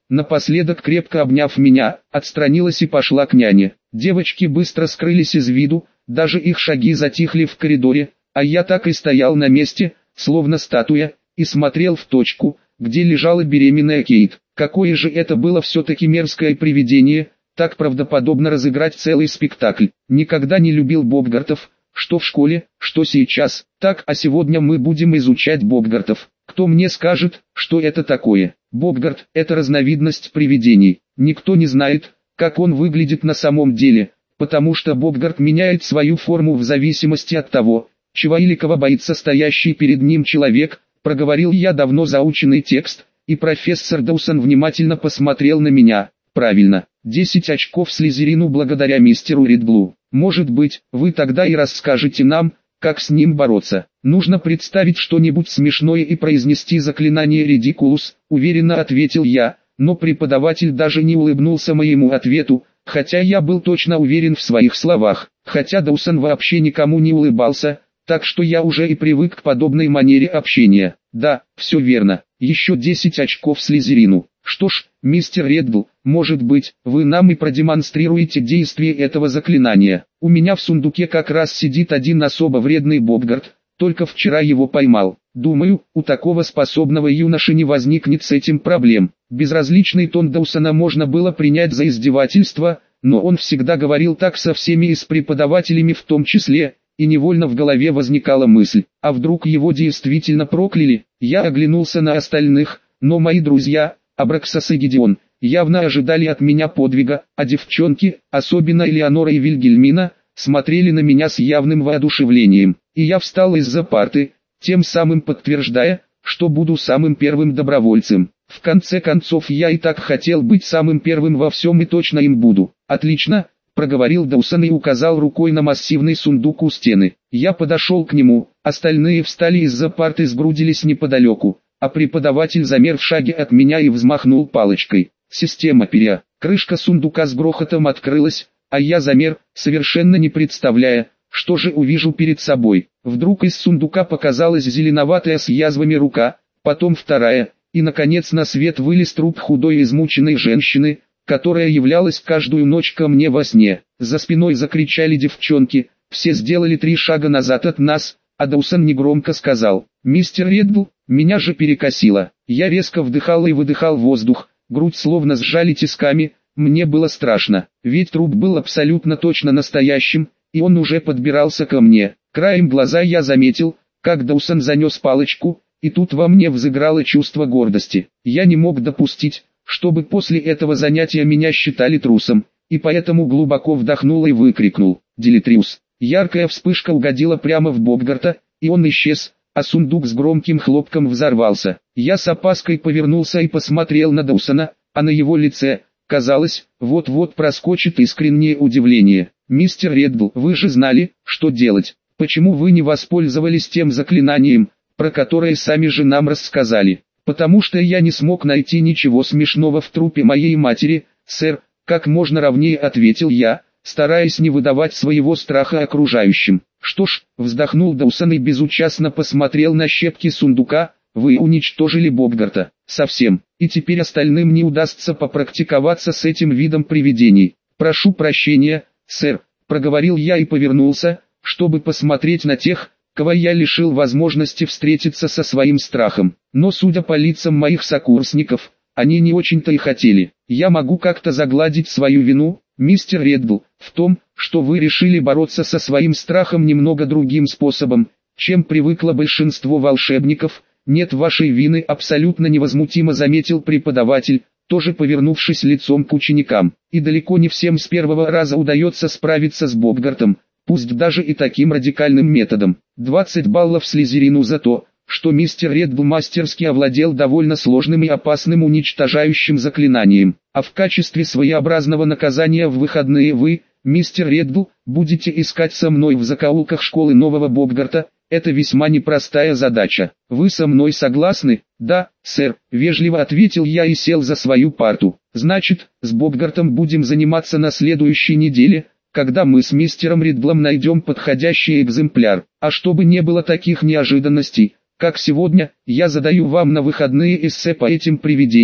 напоследок крепко обняв меня, отстранилась и пошла к няне. Девочки быстро скрылись из виду, даже их шаги затихли в коридоре, а я так и стоял на месте, словно статуя, и смотрел в точку, где лежала беременная Кейт. Какое же это было все-таки мерзкое привидение, так правдоподобно разыграть целый спектакль. Никогда не любил бобгартов, что в школе, что сейчас. Так, а сегодня мы будем изучать бобгартов. Кто мне скажет, что это такое? Бобгарт – это разновидность привидений. Никто не знает, как он выглядит на самом деле, потому что бобгарт меняет свою форму в зависимости от того, чего или кого боится стоящий перед ним человек. Проговорил я давно заученный текст, и профессор Доусон внимательно посмотрел на меня. Правильно, 10 очков Слизерину благодаря мистеру Реддлу. Может быть, вы тогда и расскажете нам, как с ним бороться. Нужно представить что-нибудь смешное и произнести заклинание «Редикулус», уверенно ответил я, но преподаватель даже не улыбнулся моему ответу, хотя я был точно уверен в своих словах. Хотя Доусон вообще никому не улыбался, так что я уже и привык к подобной манере общения. Да, все верно, еще 10 очков Слизерину. Что ж, мистер Реддл, может быть, вы нам и продемонстрируете действие этого заклинания. У меня в сундуке как раз сидит один особо вредный бобгарт, только вчера его поймал. Думаю, у такого способного юноши не возникнет с этим проблем. Безразличный тон Доусона можно было принять за издевательство, но он всегда говорил так со всеми и с преподавателями в том числе, и невольно в голове возникала мысль, а вдруг его действительно прокляли. Я оглянулся на остальных, но мои друзья, Абраксас и Гедеон, явно ожидали от меня подвига, а девчонки, особенно Элеонора и Вильгельмина, смотрели на меня с явным воодушевлением, и я встал из-за парты, тем самым подтверждая, что буду самым первым добровольцем. В конце концов я и так хотел быть самым первым во всем и точно им буду. Отлично, проговорил Доусон и указал рукой на массивный сундук у стены. Я подошел к нему, остальные встали из-за парты, сгрудились неподалеку, а преподаватель замер в шаге от меня и взмахнул палочкой. Система перья. Крышка сундука с грохотом открылась, а я замер, совершенно не представляя, что же увижу перед собой. Вдруг из сундука показалась зеленоватая с язвами рука, потом вторая, и наконец на свет вылез труп худой и измученной женщины, которая являлась каждую ночь ко мне во сне. За спиной закричали девчонки, все сделали 3 шага назад от нас, а Доусон негромко сказал: «Мистер Реддл». Меня же перекосило. Я резко вдыхал и выдыхал воздух, грудь словно сжали тисками, мне было страшно, ведь труп был абсолютно точно настоящим, и он уже подбирался ко мне. Краем глаза я заметил, как Доусон занес палочку, и тут во мне взыграло чувство гордости. Я не мог допустить, чтобы после этого занятия меня считали трусом, и поэтому глубоко вдохнул и выкрикнул: «Делитриус!». Яркая вспышка угодила прямо в бобгарта, и он исчез, а сундук с громким хлопком взорвался. Я с опаской повернулся и посмотрел на Доусона, а на его лице, казалось, вот-вот проскочит искреннее удивление. «Мистер Реддл, вы же знали, что делать. Почему вы не воспользовались тем заклинанием, про которое сами же нам рассказали?» «Потому что я не смог найти ничего смешного в трупе моей матери, сэр», как можно ровнее ответил я, стараясь не выдавать своего страха окружающим. «Что ж», вздохнул Доусон и безучастно посмотрел на щепки сундука, «вы уничтожили бобгарта. Совсем, и теперь остальным не удастся попрактиковаться с этим видом привидений. Прошу прощения, сэр», проговорил я и повернулся, чтобы посмотреть на тех, кого я лишил возможности встретиться со своим страхом. Но судя по лицам моих сокурсников, они не очень-то и хотели. «Я могу как-то загладить свою вину, мистер Реддл, в том, что вы решили бороться со своим страхом немного другим способом, чем привыкло большинство волшебников. Нет вашей вины», абсолютно невозмутимо заметил преподаватель, тоже повернувшись лицом к ученикам. «И далеко не всем с первого раза удается справиться с бобгартом, пусть даже и таким радикальным методом. 20 баллов Слизерину за то, что мистер Реддл мастерски овладел довольно сложным и опасным уничтожающим заклинанием. А в качестве своеобразного наказания в выходные вы, мистер Реддл, будете искать со мной в закоулках школы нового бобгарта. Это весьма непростая задача. Вы со мной согласны?» «Да, сэр», вежливо ответил я и сел за свою парту. «Значит, с бобгартом будем заниматься на следующей неделе, когда мы с мистером Риддлом найдем подходящий экземпляр. А чтобы не было таких неожиданностей, как сегодня, я задаю вам на выходные эссе по этим привидениям,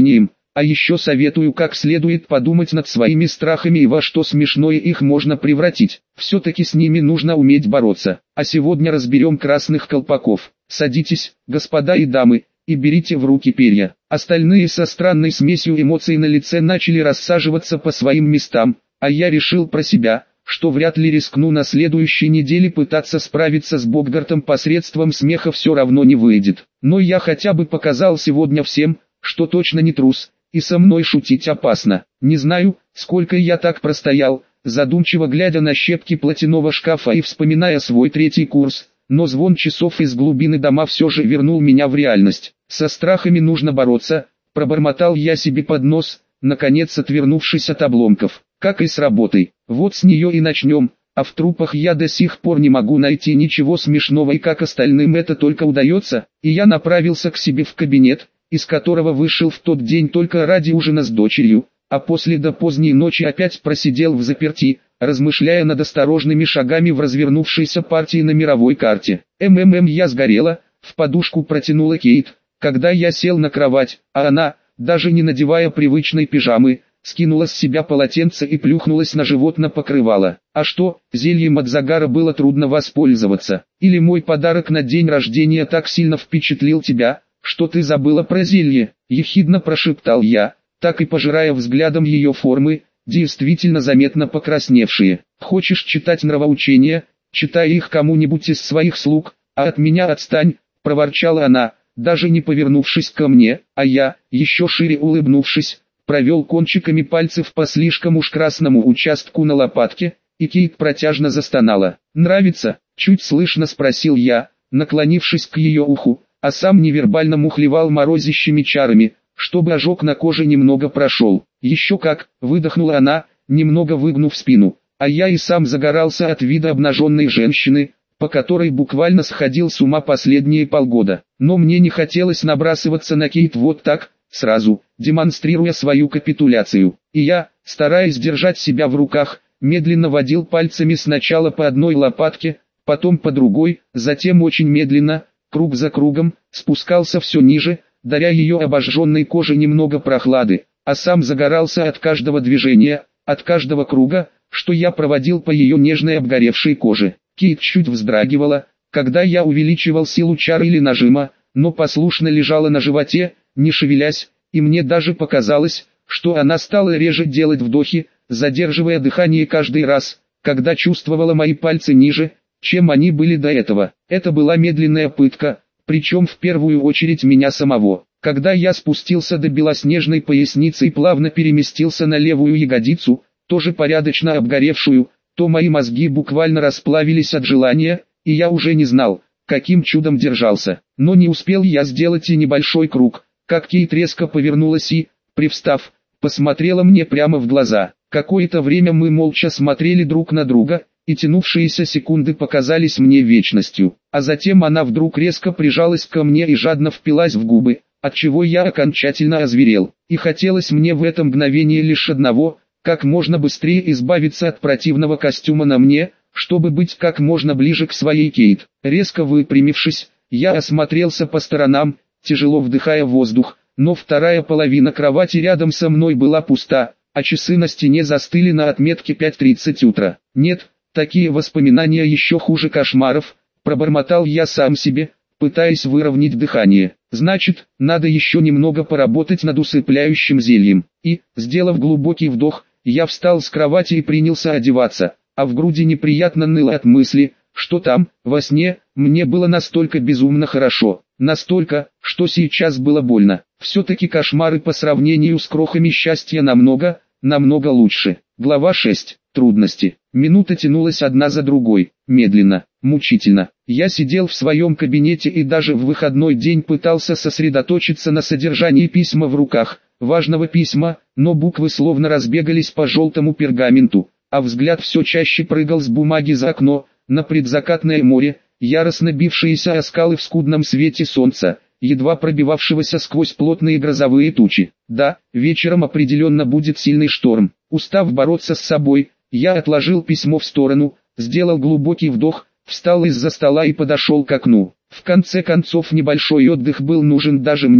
А еще советую как следует подумать над своими страхами и во что смешное их можно превратить. Все-таки с ними нужно уметь бороться. А сегодня разберем красных колпаков. Садитесь, господа и дамы, и берите в руки перья. Остальные со странной смесью эмоций на лице начали рассаживаться по своим местам, а я решил про себя, что вряд ли рискну на следующей неделе пытаться справиться с Богдартом посредством смеха, все равно не выйдет. Но я хотя бы показал сегодня всем, что точно не трус, и со мной шутить опасно. Не знаю, сколько я так простоял, задумчиво глядя на щепки платяного шкафа и вспоминая свой 3-й курс, но звон часов из глубины дома все же вернул меня в реальность. Со страхами нужно бороться, пробормотал я себе под нос, наконец отвернувшись от обломков. Как и с работой, вот с нее и начнем, а в трупах я до сих пор не могу найти ничего смешного, и как остальным это только удается, и я направился к себе в кабинет, из которого вышел в тот день только ради ужина с дочерью, а после до поздней ночи опять просидел в заперти, размышляя над осторожными шагами в развернувшейся партии на мировой карте. Я сгорела, в подушку протянула Кейт, когда я сел на кровать, а она, даже не надевая привычной пижамы, скинула с себя полотенце и плюхнулась на живот на покрывало. А что, зельем от загара было трудно воспользоваться? Или мой подарок на день рождения так сильно впечатлил тебя, что ты забыла про зелье? Ехидно прошептал я, так и пожирая взглядом ее формы, действительно заметно покрасневшие. Хочешь читать нравоучения? Читай их кому-нибудь из своих слуг, а от меня отстань, проворчала она, даже не повернувшись ко мне, а я, еще шире улыбнувшись, провел кончиками пальцев по слишком уж красному участку на лопатке, и Кейт протяжно застонала. «Нравится?» — чуть слышно спросил я, наклонившись к ее уху, а сам невербально мухлевал морозящими чарами, чтобы ожог на коже немного прошел. «Еще как!» — выдохнула она, немного выгнув спину, а я и сам загорался от вида обнаженной женщины, по которой буквально сходил с ума последние полгода. Но мне не хотелось набрасываться на Кейт вот так, сразу, демонстрируя свою капитуляцию. И я, стараясь держать себя в руках, медленно водил пальцами сначала по одной лопатке, потом по другой, затем очень медленно, круг за кругом, спускался все ниже, даря ее обожженной коже немного прохлады, а сам загорался от каждого движения, от каждого круга, что я проводил по ее нежной обгоревшей коже. Кейт чуть вздрагивала, когда я увеличивал силу чар или нажима, но послушно лежала на животе, не шевелясь, и мне даже показалось, что она стала реже делать вдохи, задерживая дыхание каждый раз, когда чувствовала мои пальцы ниже, чем они были до этого. Это была медленная пытка, причем в первую очередь меня самого. Когда я спустился до белоснежной поясницы и плавно переместился на левую ягодицу, тоже порядочно обгоревшую, то мои мозги буквально расплавились от желания, и я уже не знал, каким чудом держался. Но не успел я сделать и небольшой круг, как Кейт резко повернулась и, привстав, посмотрела мне прямо в глаза. Какое-то время мы молча смотрели друг на друга, и тянувшиеся секунды показались мне вечностью. А затем она вдруг резко прижалась ко мне и жадно впилась в губы, отчего я окончательно озверел. И хотелось мне в это мгновение лишь одного, как можно быстрее избавиться от противного костюма на мне, чтобы быть как можно ближе к своей Кейт. Резко выпрямившись, я осмотрелся по сторонам, тяжело вдыхая воздух, но вторая половина кровати рядом со мной была пуста, а часы на стене застыли на отметке 5:30 утра. Нет, такие воспоминания еще хуже кошмаров, пробормотал я сам себе, пытаясь выровнять дыхание. Значит, надо еще немного поработать над усыпляющим зельем. И, сделав глубокий вдох, я встал с кровати и принялся одеваться, а в груди неприятно ныло от мысли, что там, во сне, мне было настолько безумно хорошо, настолько, что сейчас было больно. Все-таки кошмары по сравнению с крохами счастья намного лучше. Глава 6. Трудности. Минута тянулась одна за другой, медленно, мучительно. Я сидел в своем кабинете и даже в выходной день пытался сосредоточиться на содержании письма в руках, важного письма, но буквы словно разбегались по желтому пергаменту, а взгляд все чаще прыгал с бумаги за окно, на предзакатное море, яростно бившиеся о скалы в скудном свете солнца, едва пробивавшегося сквозь плотные грозовые тучи. Да, вечером определенно будет сильный шторм. Устав бороться с собой, я отложил письмо в сторону, сделал глубокий вдох, встал из-за стола и подошел к окну. В конце концов небольшой отдых был нужен даже мне,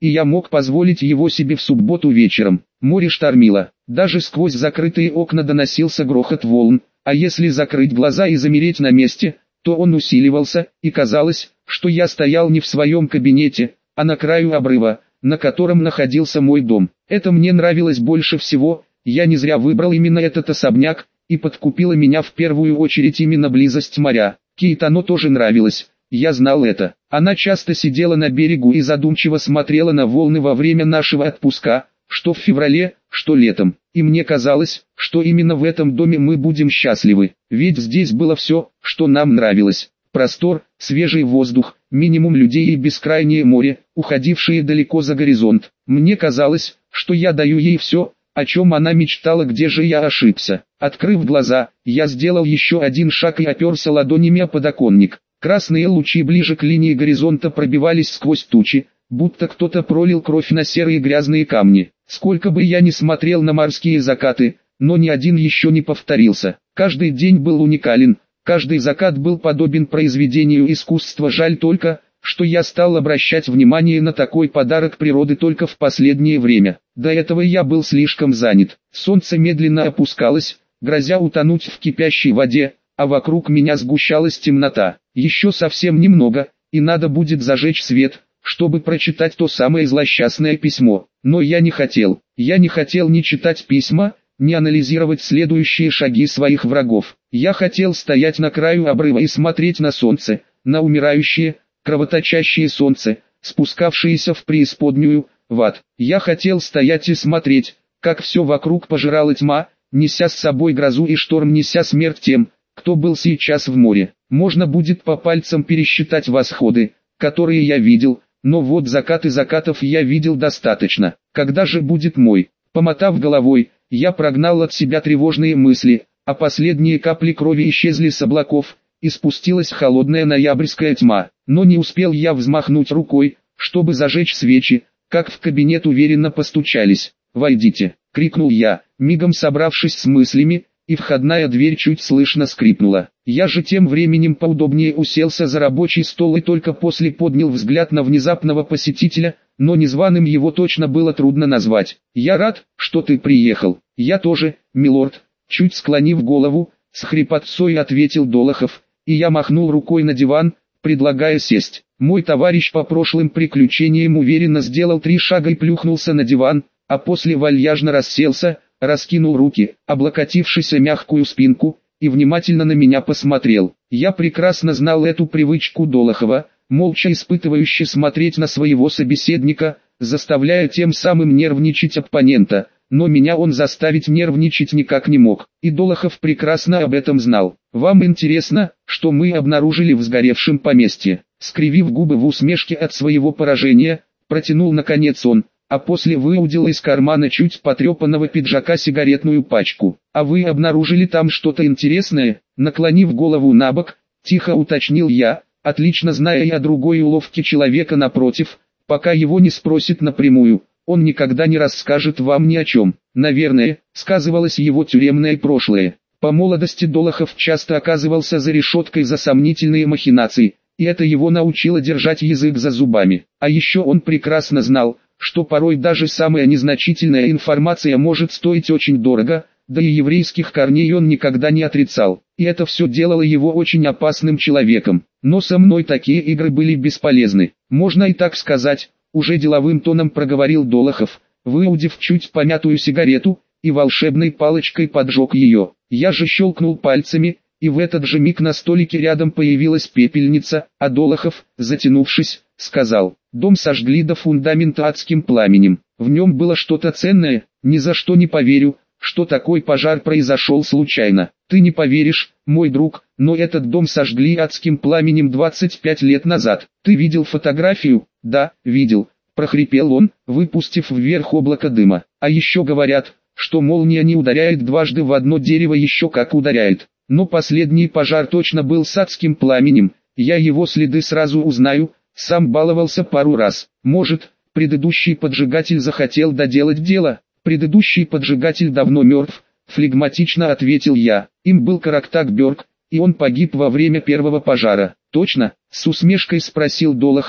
и я мог позволить его себе в субботу вечером. Море штормило, даже сквозь закрытые окна доносился грохот волн, а если закрыть глаза и замереть на месте, то он усиливался, и казалось, что я стоял не в своем кабинете, а на краю обрыва, на котором находился мой дом. Это мне нравилось больше всего, я не зря выбрал именно этот особняк, и подкупила меня в первую очередь именно близость моря. Кейтано тоже нравилось, я знал это. Она часто сидела на берегу и задумчиво смотрела на волны во время нашего отпуска, что в феврале, что летом. И мне казалось, что именно в этом доме мы будем счастливы, ведь здесь было все, что нам нравилось. Простор, свежий воздух, минимум людей и бескрайнее море, уходившее далеко за горизонт. Мне казалось, что я даю ей все, о чем она мечтала. Где же я ошибся? Открыв глаза, я сделал еще один шаг и оперся ладонями о подоконник. Красные лучи ближе к линии горизонта пробивались сквозь тучи, будто кто-то пролил кровь на серые грязные камни. Сколько бы я ни смотрел на морские закаты, но ни один еще не повторился. Каждый день был уникален, каждый закат был подобен произведению искусства. Жаль только, что я стал обращать внимание на такой подарок природы только в последнее время. До этого я был слишком занят. Солнце медленно опускалось, грозя утонуть в кипящей воде, а вокруг меня сгущалась темнота. Еще совсем немного, и надо будет зажечь свет, чтобы прочитать то самое злосчастное письмо. Но я не хотел ни читать письма, ни анализировать следующие шаги своих врагов. Я хотел стоять на краю обрыва и смотреть на солнце, на умирающее, кровоточащее солнце, спускавшееся в преисподнюю, в ад. Я хотел стоять и смотреть, как все вокруг пожирала тьма, неся с собой грозу и шторм, неся смерть тем, кто был сейчас в море. Можно будет по пальцам пересчитать восходы, которые я видел, но вот закаты закатов я видел достаточно. Когда же будет мой? Помотав головой, я прогнал от себя тревожные мысли, а последние капли крови исчезли с облаков, и спустилась холодная ноябрьская тьма. Но не успел я взмахнуть рукой, чтобы зажечь свечи, как в кабинет уверенно постучались. «Войдите!» — крикнул я, мигом собравшись с мыслями, и входная дверь чуть слышно скрипнула. Я же тем временем поудобнее уселся за рабочий стол и только после поднял взгляд на внезапного посетителя, но незваным его точно было трудно назвать. «Я рад, что ты приехал». «Я тоже, милорд», чуть склонив голову, с хрипотцой ответил Долохов, и я махнул рукой на диван, предлагая сесть. Мой товарищ по прошлым приключениям уверенно сделал 3 шага и плюхнулся на диван, а после вальяжно расселся, раскинул руки, облокотившись о мягкую спинку, и внимательно на меня посмотрел. Я прекрасно знал эту привычку Долохова, молча испытывающе смотреть на своего собеседника, заставляя тем самым нервничать оппонента, но меня он заставить нервничать никак не мог, и Долохов прекрасно об этом знал. «Вам интересно, что мы обнаружили в сгоревшем поместье?» Скривив губы в усмешке от своего поражения, протянул наконец он, а после выудил из кармана чуть потрепанного пиджака сигаретную пачку. «А вы обнаружили там что-то интересное?» Наклонив голову набок, тихо уточнил я, отлично зная и о другой уловке человека напротив, пока его не спросит напрямую, он никогда не расскажет вам ни о чем. Наверное, сказывалось его тюремное прошлое. По молодости Долохов часто оказывался за решеткой за сомнительные махинации, и это его научило держать язык за зубами. А еще он прекрасно знал, что порой даже самая незначительная информация может стоить очень дорого, да и еврейских корней он никогда не отрицал. И это все делало его очень опасным человеком. Но со мной такие игры были бесполезны. Можно и так сказать, уже деловым тоном проговорил Долохов, выудив чуть помятую сигарету, и волшебной палочкой поджег ее. Я же щелкнул пальцами, и в этот же миг на столике рядом появилась пепельница, а Долохов, затянувшись, сказал: «Дом сожгли до фундамента адским пламенем. В нем было что-то ценное, ни за что не поверю, что такой пожар произошел случайно. Ты не поверишь, мой друг, но этот дом сожгли адским пламенем 25 лет назад. Ты видел фотографию?» «Да, видел», — прохрипел он, выпустив вверх облако дыма. «А еще говорят, что молния не ударяет дважды в одно дерево, еще как ударяет. Но последний пожар точно был с адским пламенем, я его следы сразу узнаю, сам баловался пару раз. Может, предыдущий поджигатель захотел доделать дело?» «Предыдущий поджигатель давно мертв», — флегматично ответил я. «Им был Карактак Бёрк, и он погиб во время первого пожара». «Точно?» — с усмешкой спросил Долохов,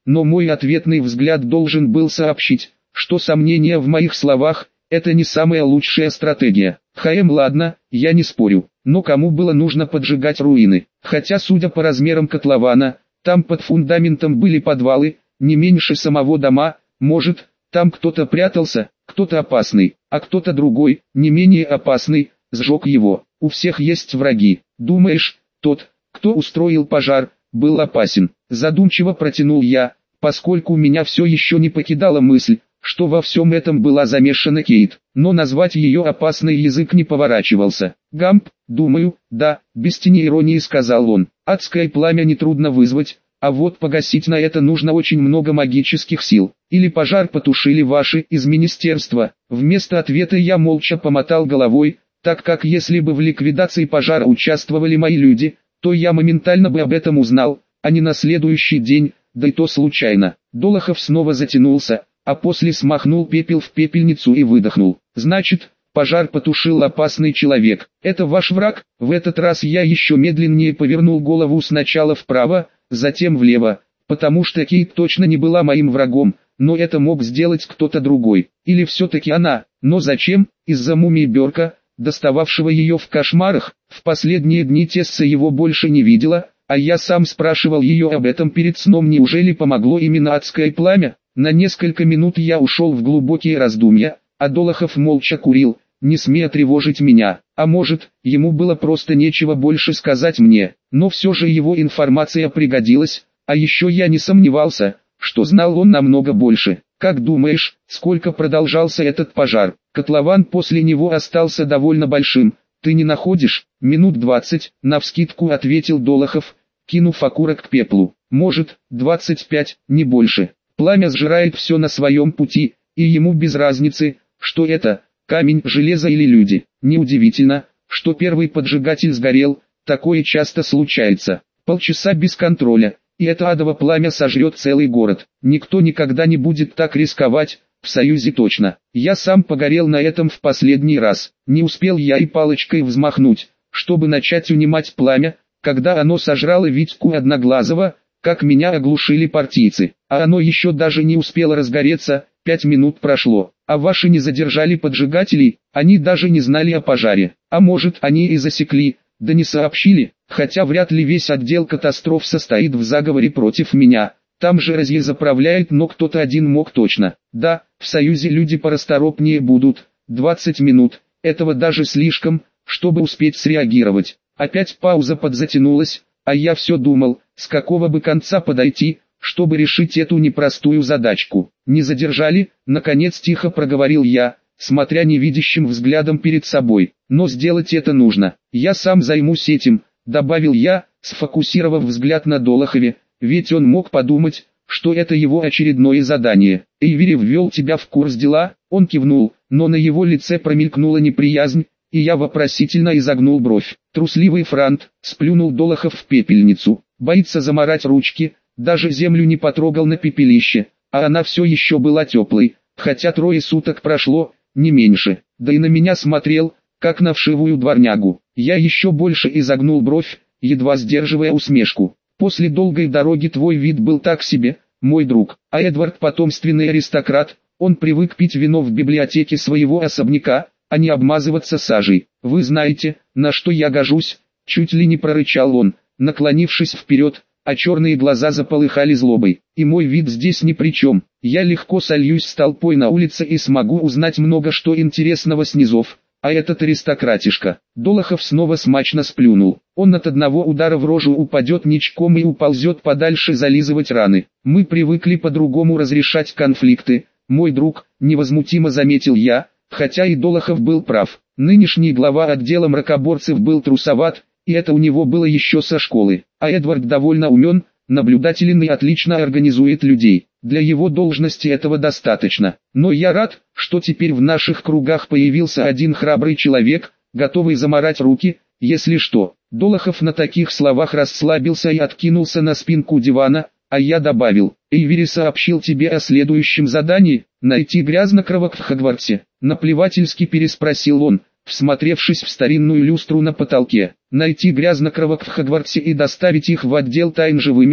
но мой ответный взгляд должен был сообщить, что сомнения в моих словах – это не самая лучшая стратегия. Ладно, я не спорю, но кому было нужно поджигать руины? Хотя, судя по размерам котлована, там под фундаментом были подвалы, не меньше самого дома, может, там кто-то прятался, кто-то опасный, а кто-то другой, не менее опасный, сжег его. У всех есть враги. Думаешь, тот, кто устроил пожар, был опасен? Задумчиво протянул я, поскольку меня все еще не покидала мысль, что во всем этом была замешана Кейт, но назвать ее опасной язык не поворачивался. Гамп, думаю, да, без тени иронии сказал он. Адское пламя нетрудно вызвать, а вот погасить на это нужно очень много магических сил. Или пожар потушили ваши из министерства? Вместо ответа я молча помотал головой, так как если бы в ликвидации пожара участвовали мои люди, то я моментально бы об этом узнал, а не на следующий день, да и то случайно. Долохов снова затянулся, а после смахнул пепел в пепельницу и выдохнул. Значит, пожар потушил опасный человек. Это ваш враг? В этот раз я еще медленнее повернул голову сначала вправо, затем влево, потому что Кейт точно не была моим врагом, но это мог сделать кто-то другой. Или все-таки она, но зачем? Из-за мумии Бёрка, достававшего ее в кошмарах. В последние дни Тесса его больше не видела, а я сам спрашивал ее об этом перед сном. Неужели помогло именно адское пламя? На несколько минут я ушел в глубокие раздумья, а Долохов молча курил, не смея тревожить меня. А может, ему было просто нечего больше сказать мне, но все же его информация пригодилась, а еще я не сомневался, что знал он намного больше. Как думаешь, сколько продолжался этот пожар? Котлован после него остался довольно большим, ты не находишь? Минут 20, навскидку ответил Долохов, кинув окурок к пеплу. Может, 25, не больше. Пламя сжирает все на своем пути, и ему без разницы, что это, камень, железо или люди. Неудивительно, что первый поджигатель сгорел, такое часто случается. Полчаса без контроля, и это адово пламя сожрет целый город. Никто никогда не будет так рисковать, в Союзе точно. Я сам погорел на этом в последний раз. Не успел я и палочкой взмахнуть, чтобы начать унимать пламя, когда оно сожрало Витьку Одноглазого, как меня оглушили партийцы. А оно еще даже не успело разгореться, 5 минут прошло. А ваши не задержали поджигателей, они даже не знали о пожаре. А может, они и засекли, да не сообщили, хотя вряд ли весь отдел катастроф состоит в заговоре против меня. Там же Розье заправляет, но кто-то один мог точно. Да, в Союзе люди порасторопнее будут. 20 минут, этого даже слишком, чтобы успеть среагировать. Опять пауза подзатянулась, а я все думал, с какого бы конца подойти, чтобы решить эту непростую задачку. Не задержали, наконец тихо проговорил я, смотря невидящим взглядом перед собой. Но сделать это нужно. Я сам займусь этим, добавил я, сфокусировав взгляд на Долохове, ведь он мог подумать, что это его очередное задание. Эйвери ввел тебя в курс дела, он кивнул, но на его лице промелькнула неприязнь, и я вопросительно изогнул бровь. Трусливый франт, сплюнул Долохов в пепельницу, боится замарать ручки, даже землю не потрогал на пепелище, а она все еще была теплой, хотя 3 суток прошло, не меньше, да и на меня смотрел, как на вшивую дворнягу. Я еще больше изогнул бровь, едва сдерживая усмешку. После долгой дороги твой вид был так себе, мой друг, а Эдвард потомственный аристократ, он привык пить вино в библиотеке своего особняка, а не обмазываться сажей. Вы знаете, на что я гожусь, чуть ли не прорычал он, наклонившись вперед, а черные глаза заполыхали злобой. И мой вид здесь ни при чем. Я легко сольюсь с толпой на улице и смогу узнать много что интересного снизов. А этот аристократишка. Долохов снова смачно сплюнул. Он от одного удара в рожу упадет ничком и уползет подальше зализывать раны. Мы привыкли по-другому разрешать конфликты, мой друг, невозмутимо заметил я, хотя и Долохов был прав. Нынешний глава отдела мракоборцев был трусоват, и это у него было еще со школы. А Эдвард довольно умен, наблюдателен и отлично организует людей. Для его должности этого достаточно. Но я рад, что теперь в наших кругах появился один храбрый человек, готовый замарать руки, если что. Долохов на таких словах расслабился и откинулся на спинку дивана, а я добавил: Эйвери сообщил тебе о следующем задании, найти грязнокровок в Хогвартсе. Наплевательски переспросил он, всмотревшись в старинную люстру на потолке. Найти грязнокровок в Хогвартсе и доставить их в отдел тайн живыми,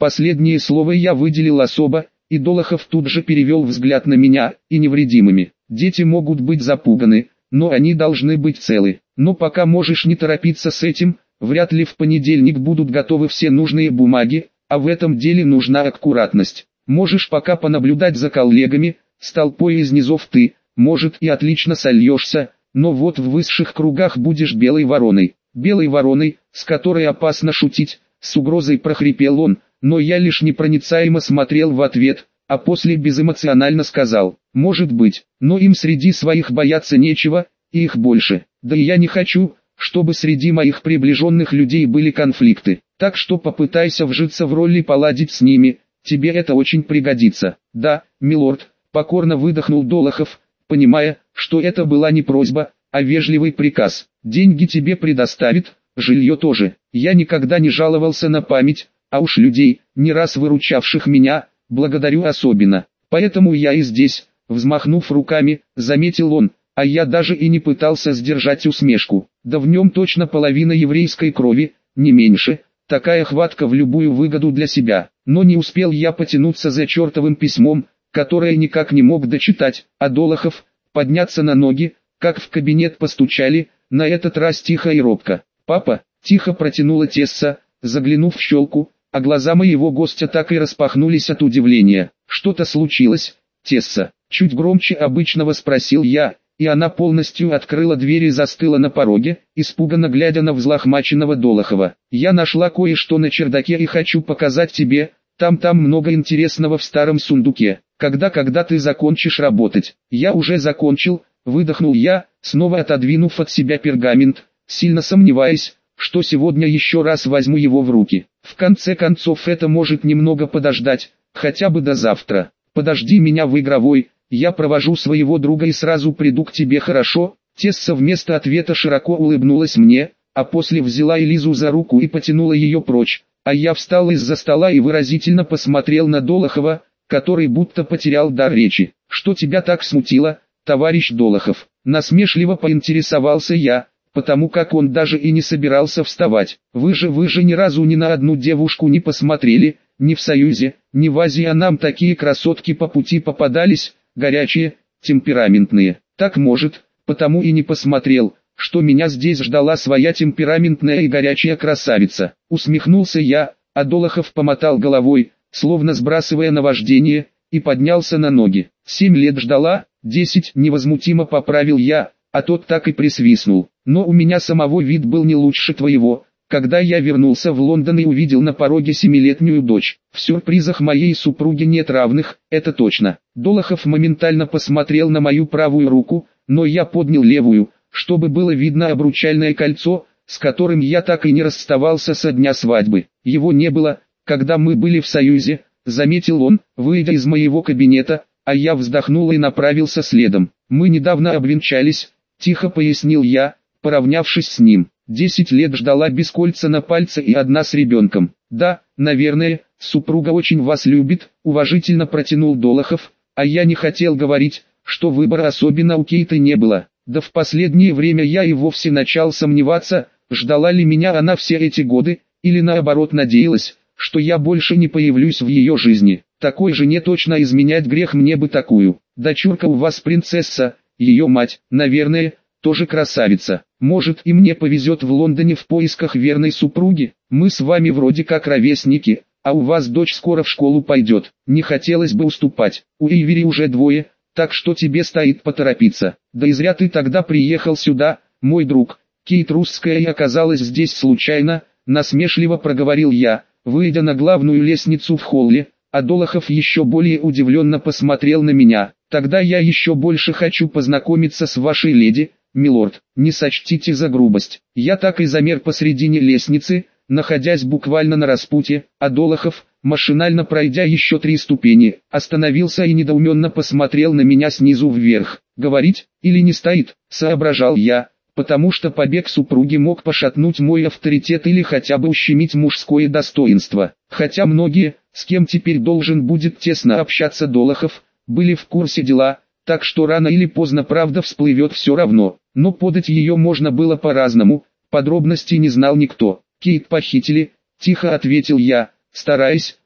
Последнее слово я выделил особо, и Долохов тут же перевел взгляд на меня, и невредимыми. Дети могут быть запуганы, но они должны быть целы. Но пока можешь не торопиться с этим, вряд ли в понедельник будут готовы все нужные бумаги, а в этом деле нужна аккуратность. Можешь пока понаблюдать за коллегами, с толпой из низов ты, может, и отлично сольешься, но вот в высших кругах будешь белой вороной. Белой вороной, с которой опасно шутить, с угрозой прохрипел он, но я лишь непроницаемо смотрел в ответ, а после безэмоционально сказал: может быть, но им среди своих бояться нечего, и их больше. Да и я не хочу, чтобы среди моих приближенных людей были конфликты. Так что попытайся вжиться в роль и поладить с ними, тебе это очень пригодится. Да, милорд, покорно выдохнул Долохов, понимая, что это была не просьба, а вежливый приказ. Деньги тебе предоставит, жилье тоже. Я никогда не жаловался на память, а уж людей, не раз выручавших меня, благодарю особенно. Поэтому я и здесь, взмахнув руками, заметил он, а я даже и не пытался сдержать усмешку. Да в нем точно половина еврейской крови, не меньше, такая хватка в любую выгоду для себя. Но не успел я потянуться за чертовым письмом, которое никак не мог дочитать, а Долохов подняться на ноги, как в кабинет постучали, на этот раз тихо и робко. «Папа», — тихо протянула Тесса, заглянув в щелку, а глаза моего гостя так и распахнулись от удивления. «Что-то случилось, Тесса?» — чуть громче обычного спросил я, и она полностью открыла дверь и застыла на пороге, испуганно глядя на взлохмаченного Долохова. «Я нашла кое-что на чердаке и хочу показать тебе, там много интересного в старом сундуке. Когда ты закончишь работать?» «Я уже закончил», — выдохнул я, снова отодвинув от себя пергамент, сильно сомневаясь, что сегодня еще раз возьму его в руки. В конце концов это может немного подождать, хотя бы до завтра. «Подожди меня в игровой, я провожу своего друга и сразу приду к тебе, хорошо?» Тесса вместо ответа широко улыбнулась мне, а после взяла Элизу за руку и потянула ее прочь, а я встал из-за стола и выразительно посмотрел на Долохова, который будто потерял дар речи. «Что тебя так смутило, товарищ Долохов?» Насмешливо поинтересовался я, потому как он даже и не собирался вставать. Вы же ни разу ни на одну девушку не посмотрели, ни в Союзе, ни в Азии, а нам такие красотки по пути попадались, горячие, темпераментные. Так может, потому и не посмотрел, что меня здесь ждала своя темпераментная и горячая красавица. Усмехнулся я, а Долохов помотал головой, словно сбрасывая наваждение, и поднялся на ноги. 7 лет ждала, 10 невозмутимо поправил я, а тот так и присвистнул. Но у меня самого вид был не лучше твоего, когда я вернулся в Лондон и увидел на пороге 7-летнюю дочь. В сюрпризах моей супруги нет равных, это точно. Долохов моментально посмотрел на мою правую руку, но я поднял левую, чтобы было видно обручальное кольцо, с которым я так и не расставался со дня свадьбы. Его не было, когда мы были в Союзе, заметил он, выйдя из моего кабинета, а я вздохнул и направился следом. Мы недавно обвенчались, тихо пояснил я, поравнявшись с ним. 10 лет ждала без кольца на пальце и одна с ребенком. Да, наверное, супруга очень вас любит, уважительно протянул Долохов, а я не хотел говорить, что выбора особенно у Кейты не было. Да в последнее время я и вовсе начал сомневаться, ждала ли меня она все эти годы, или наоборот надеялась, что я больше не появлюсь в ее жизни. Такой жене точно изменять грех, мне бы такую. Дочурка у вас принцесса, ее мать, наверное, тоже красавица. Может, и мне повезет в Лондоне в поисках верной супруги. Мы с вами вроде как ровесники, а у вас дочь скоро в школу пойдет. Не хотелось бы уступать. У Ивери уже 2, так что тебе стоит поторопиться. Да и зря ты тогда приехал сюда, мой друг. Кейт русская и оказалась здесь случайно, насмешливо проговорил я, выйдя на главную лестницу в холле, а Долохов еще более удивленно посмотрел на меня. Тогда я еще больше хочу познакомиться с вашей леди, милорд. Не сочтите за грубость. Я так и замер посредине лестницы, находясь буквально на распутье, а Долохов, машинально пройдя еще 3 ступени, остановился и недоуменно посмотрел на меня снизу вверх. Говорить, или не стоит, соображал я, потому что побег супруги мог пошатнуть мой авторитет или хотя бы ущемить мужское достоинство. Хотя многие, с кем теперь должен будет тесно общаться Долохов, были в курсе дела, так что рано или поздно правда всплывет все равно. Но подать ее можно было по-разному, подробностей не знал никто. Кейт похитили, тихо ответил я, стараясь,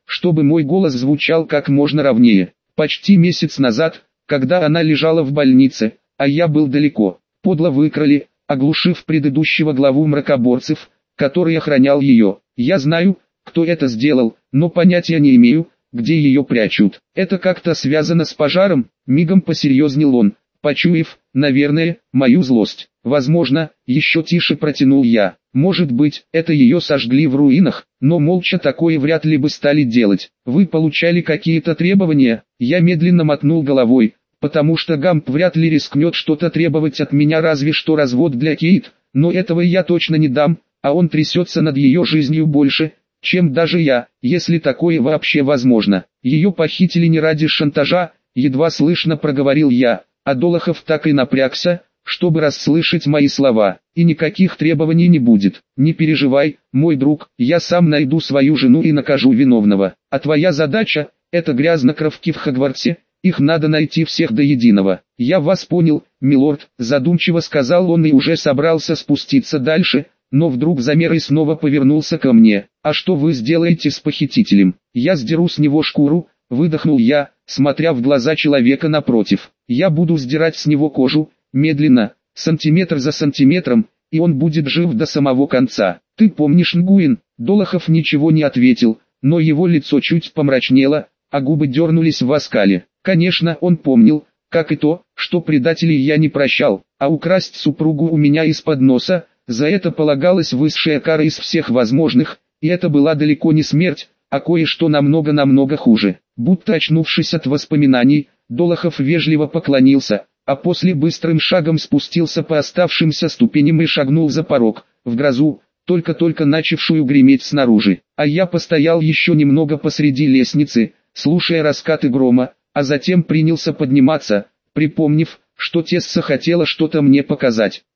чтобы мой голос звучал как можно ровнее. Почти месяц назад, когда она лежала в больнице, а я был далеко, подло выкрали, оглушив предыдущего главу мракоборцев, который охранял ее. Я знаю, кто это сделал, но понятия не имею, где ее прячут. Это как-то связано с пожаром, мигом посерьезнел он, почуяв, наверное, мою злость. Возможно, еще тише протянул я. Может быть, это ее сожгли в руинах, но молча такое вряд ли бы стали делать. Вы получали какие-то требования? Я медленно мотнул головой, потому что Гамп вряд ли рискнет что-то требовать от меня, разве что развод для Кейт, но этого я точно не дам, а он трясется над ее жизнью больше, чем даже я, если такое вообще возможно. Ее похитили не ради шантажа, едва слышно проговорил я, а Долохов так и напрягся, чтобы расслышать мои слова. И никаких требований не будет. Не переживай, мой друг, я сам найду свою жену и накажу виновного. А твоя задача – это грязнокровки в Хогвартсе, их надо найти всех до единого. Я вас понял, милорд, задумчиво сказал он и уже собрался спуститься дальше, но вдруг замер и снова повернулся ко мне. А что вы сделаете с похитителем? Я сдеру с него шкуру, выдохнул я, смотря в глаза человека напротив. Я буду сдирать с него кожу, медленно, сантиметр за сантиметром, и он будет жив до самого конца. Ты помнишь Нгуин? Долохов ничего не ответил, но его лицо чуть помрачнело, а губы дернулись в оскале. Конечно, он помнил, как и то, что предателей я не прощал, а украсть супругу у меня из-под носа, за это полагалась высшая кара из всех возможных, и это была далеко не смерть, а кое-что намного хуже. Будто очнувшись от воспоминаний, Долохов вежливо поклонился, а после быстрым шагом спустился по оставшимся ступеням и шагнул за порог, в грозу, только-только начавшую греметь снаружи. А я постоял еще немного посреди лестницы, слушая раскаты грома, а затем принялся подниматься, припомнив, что Тесса хотела что-то мне показать.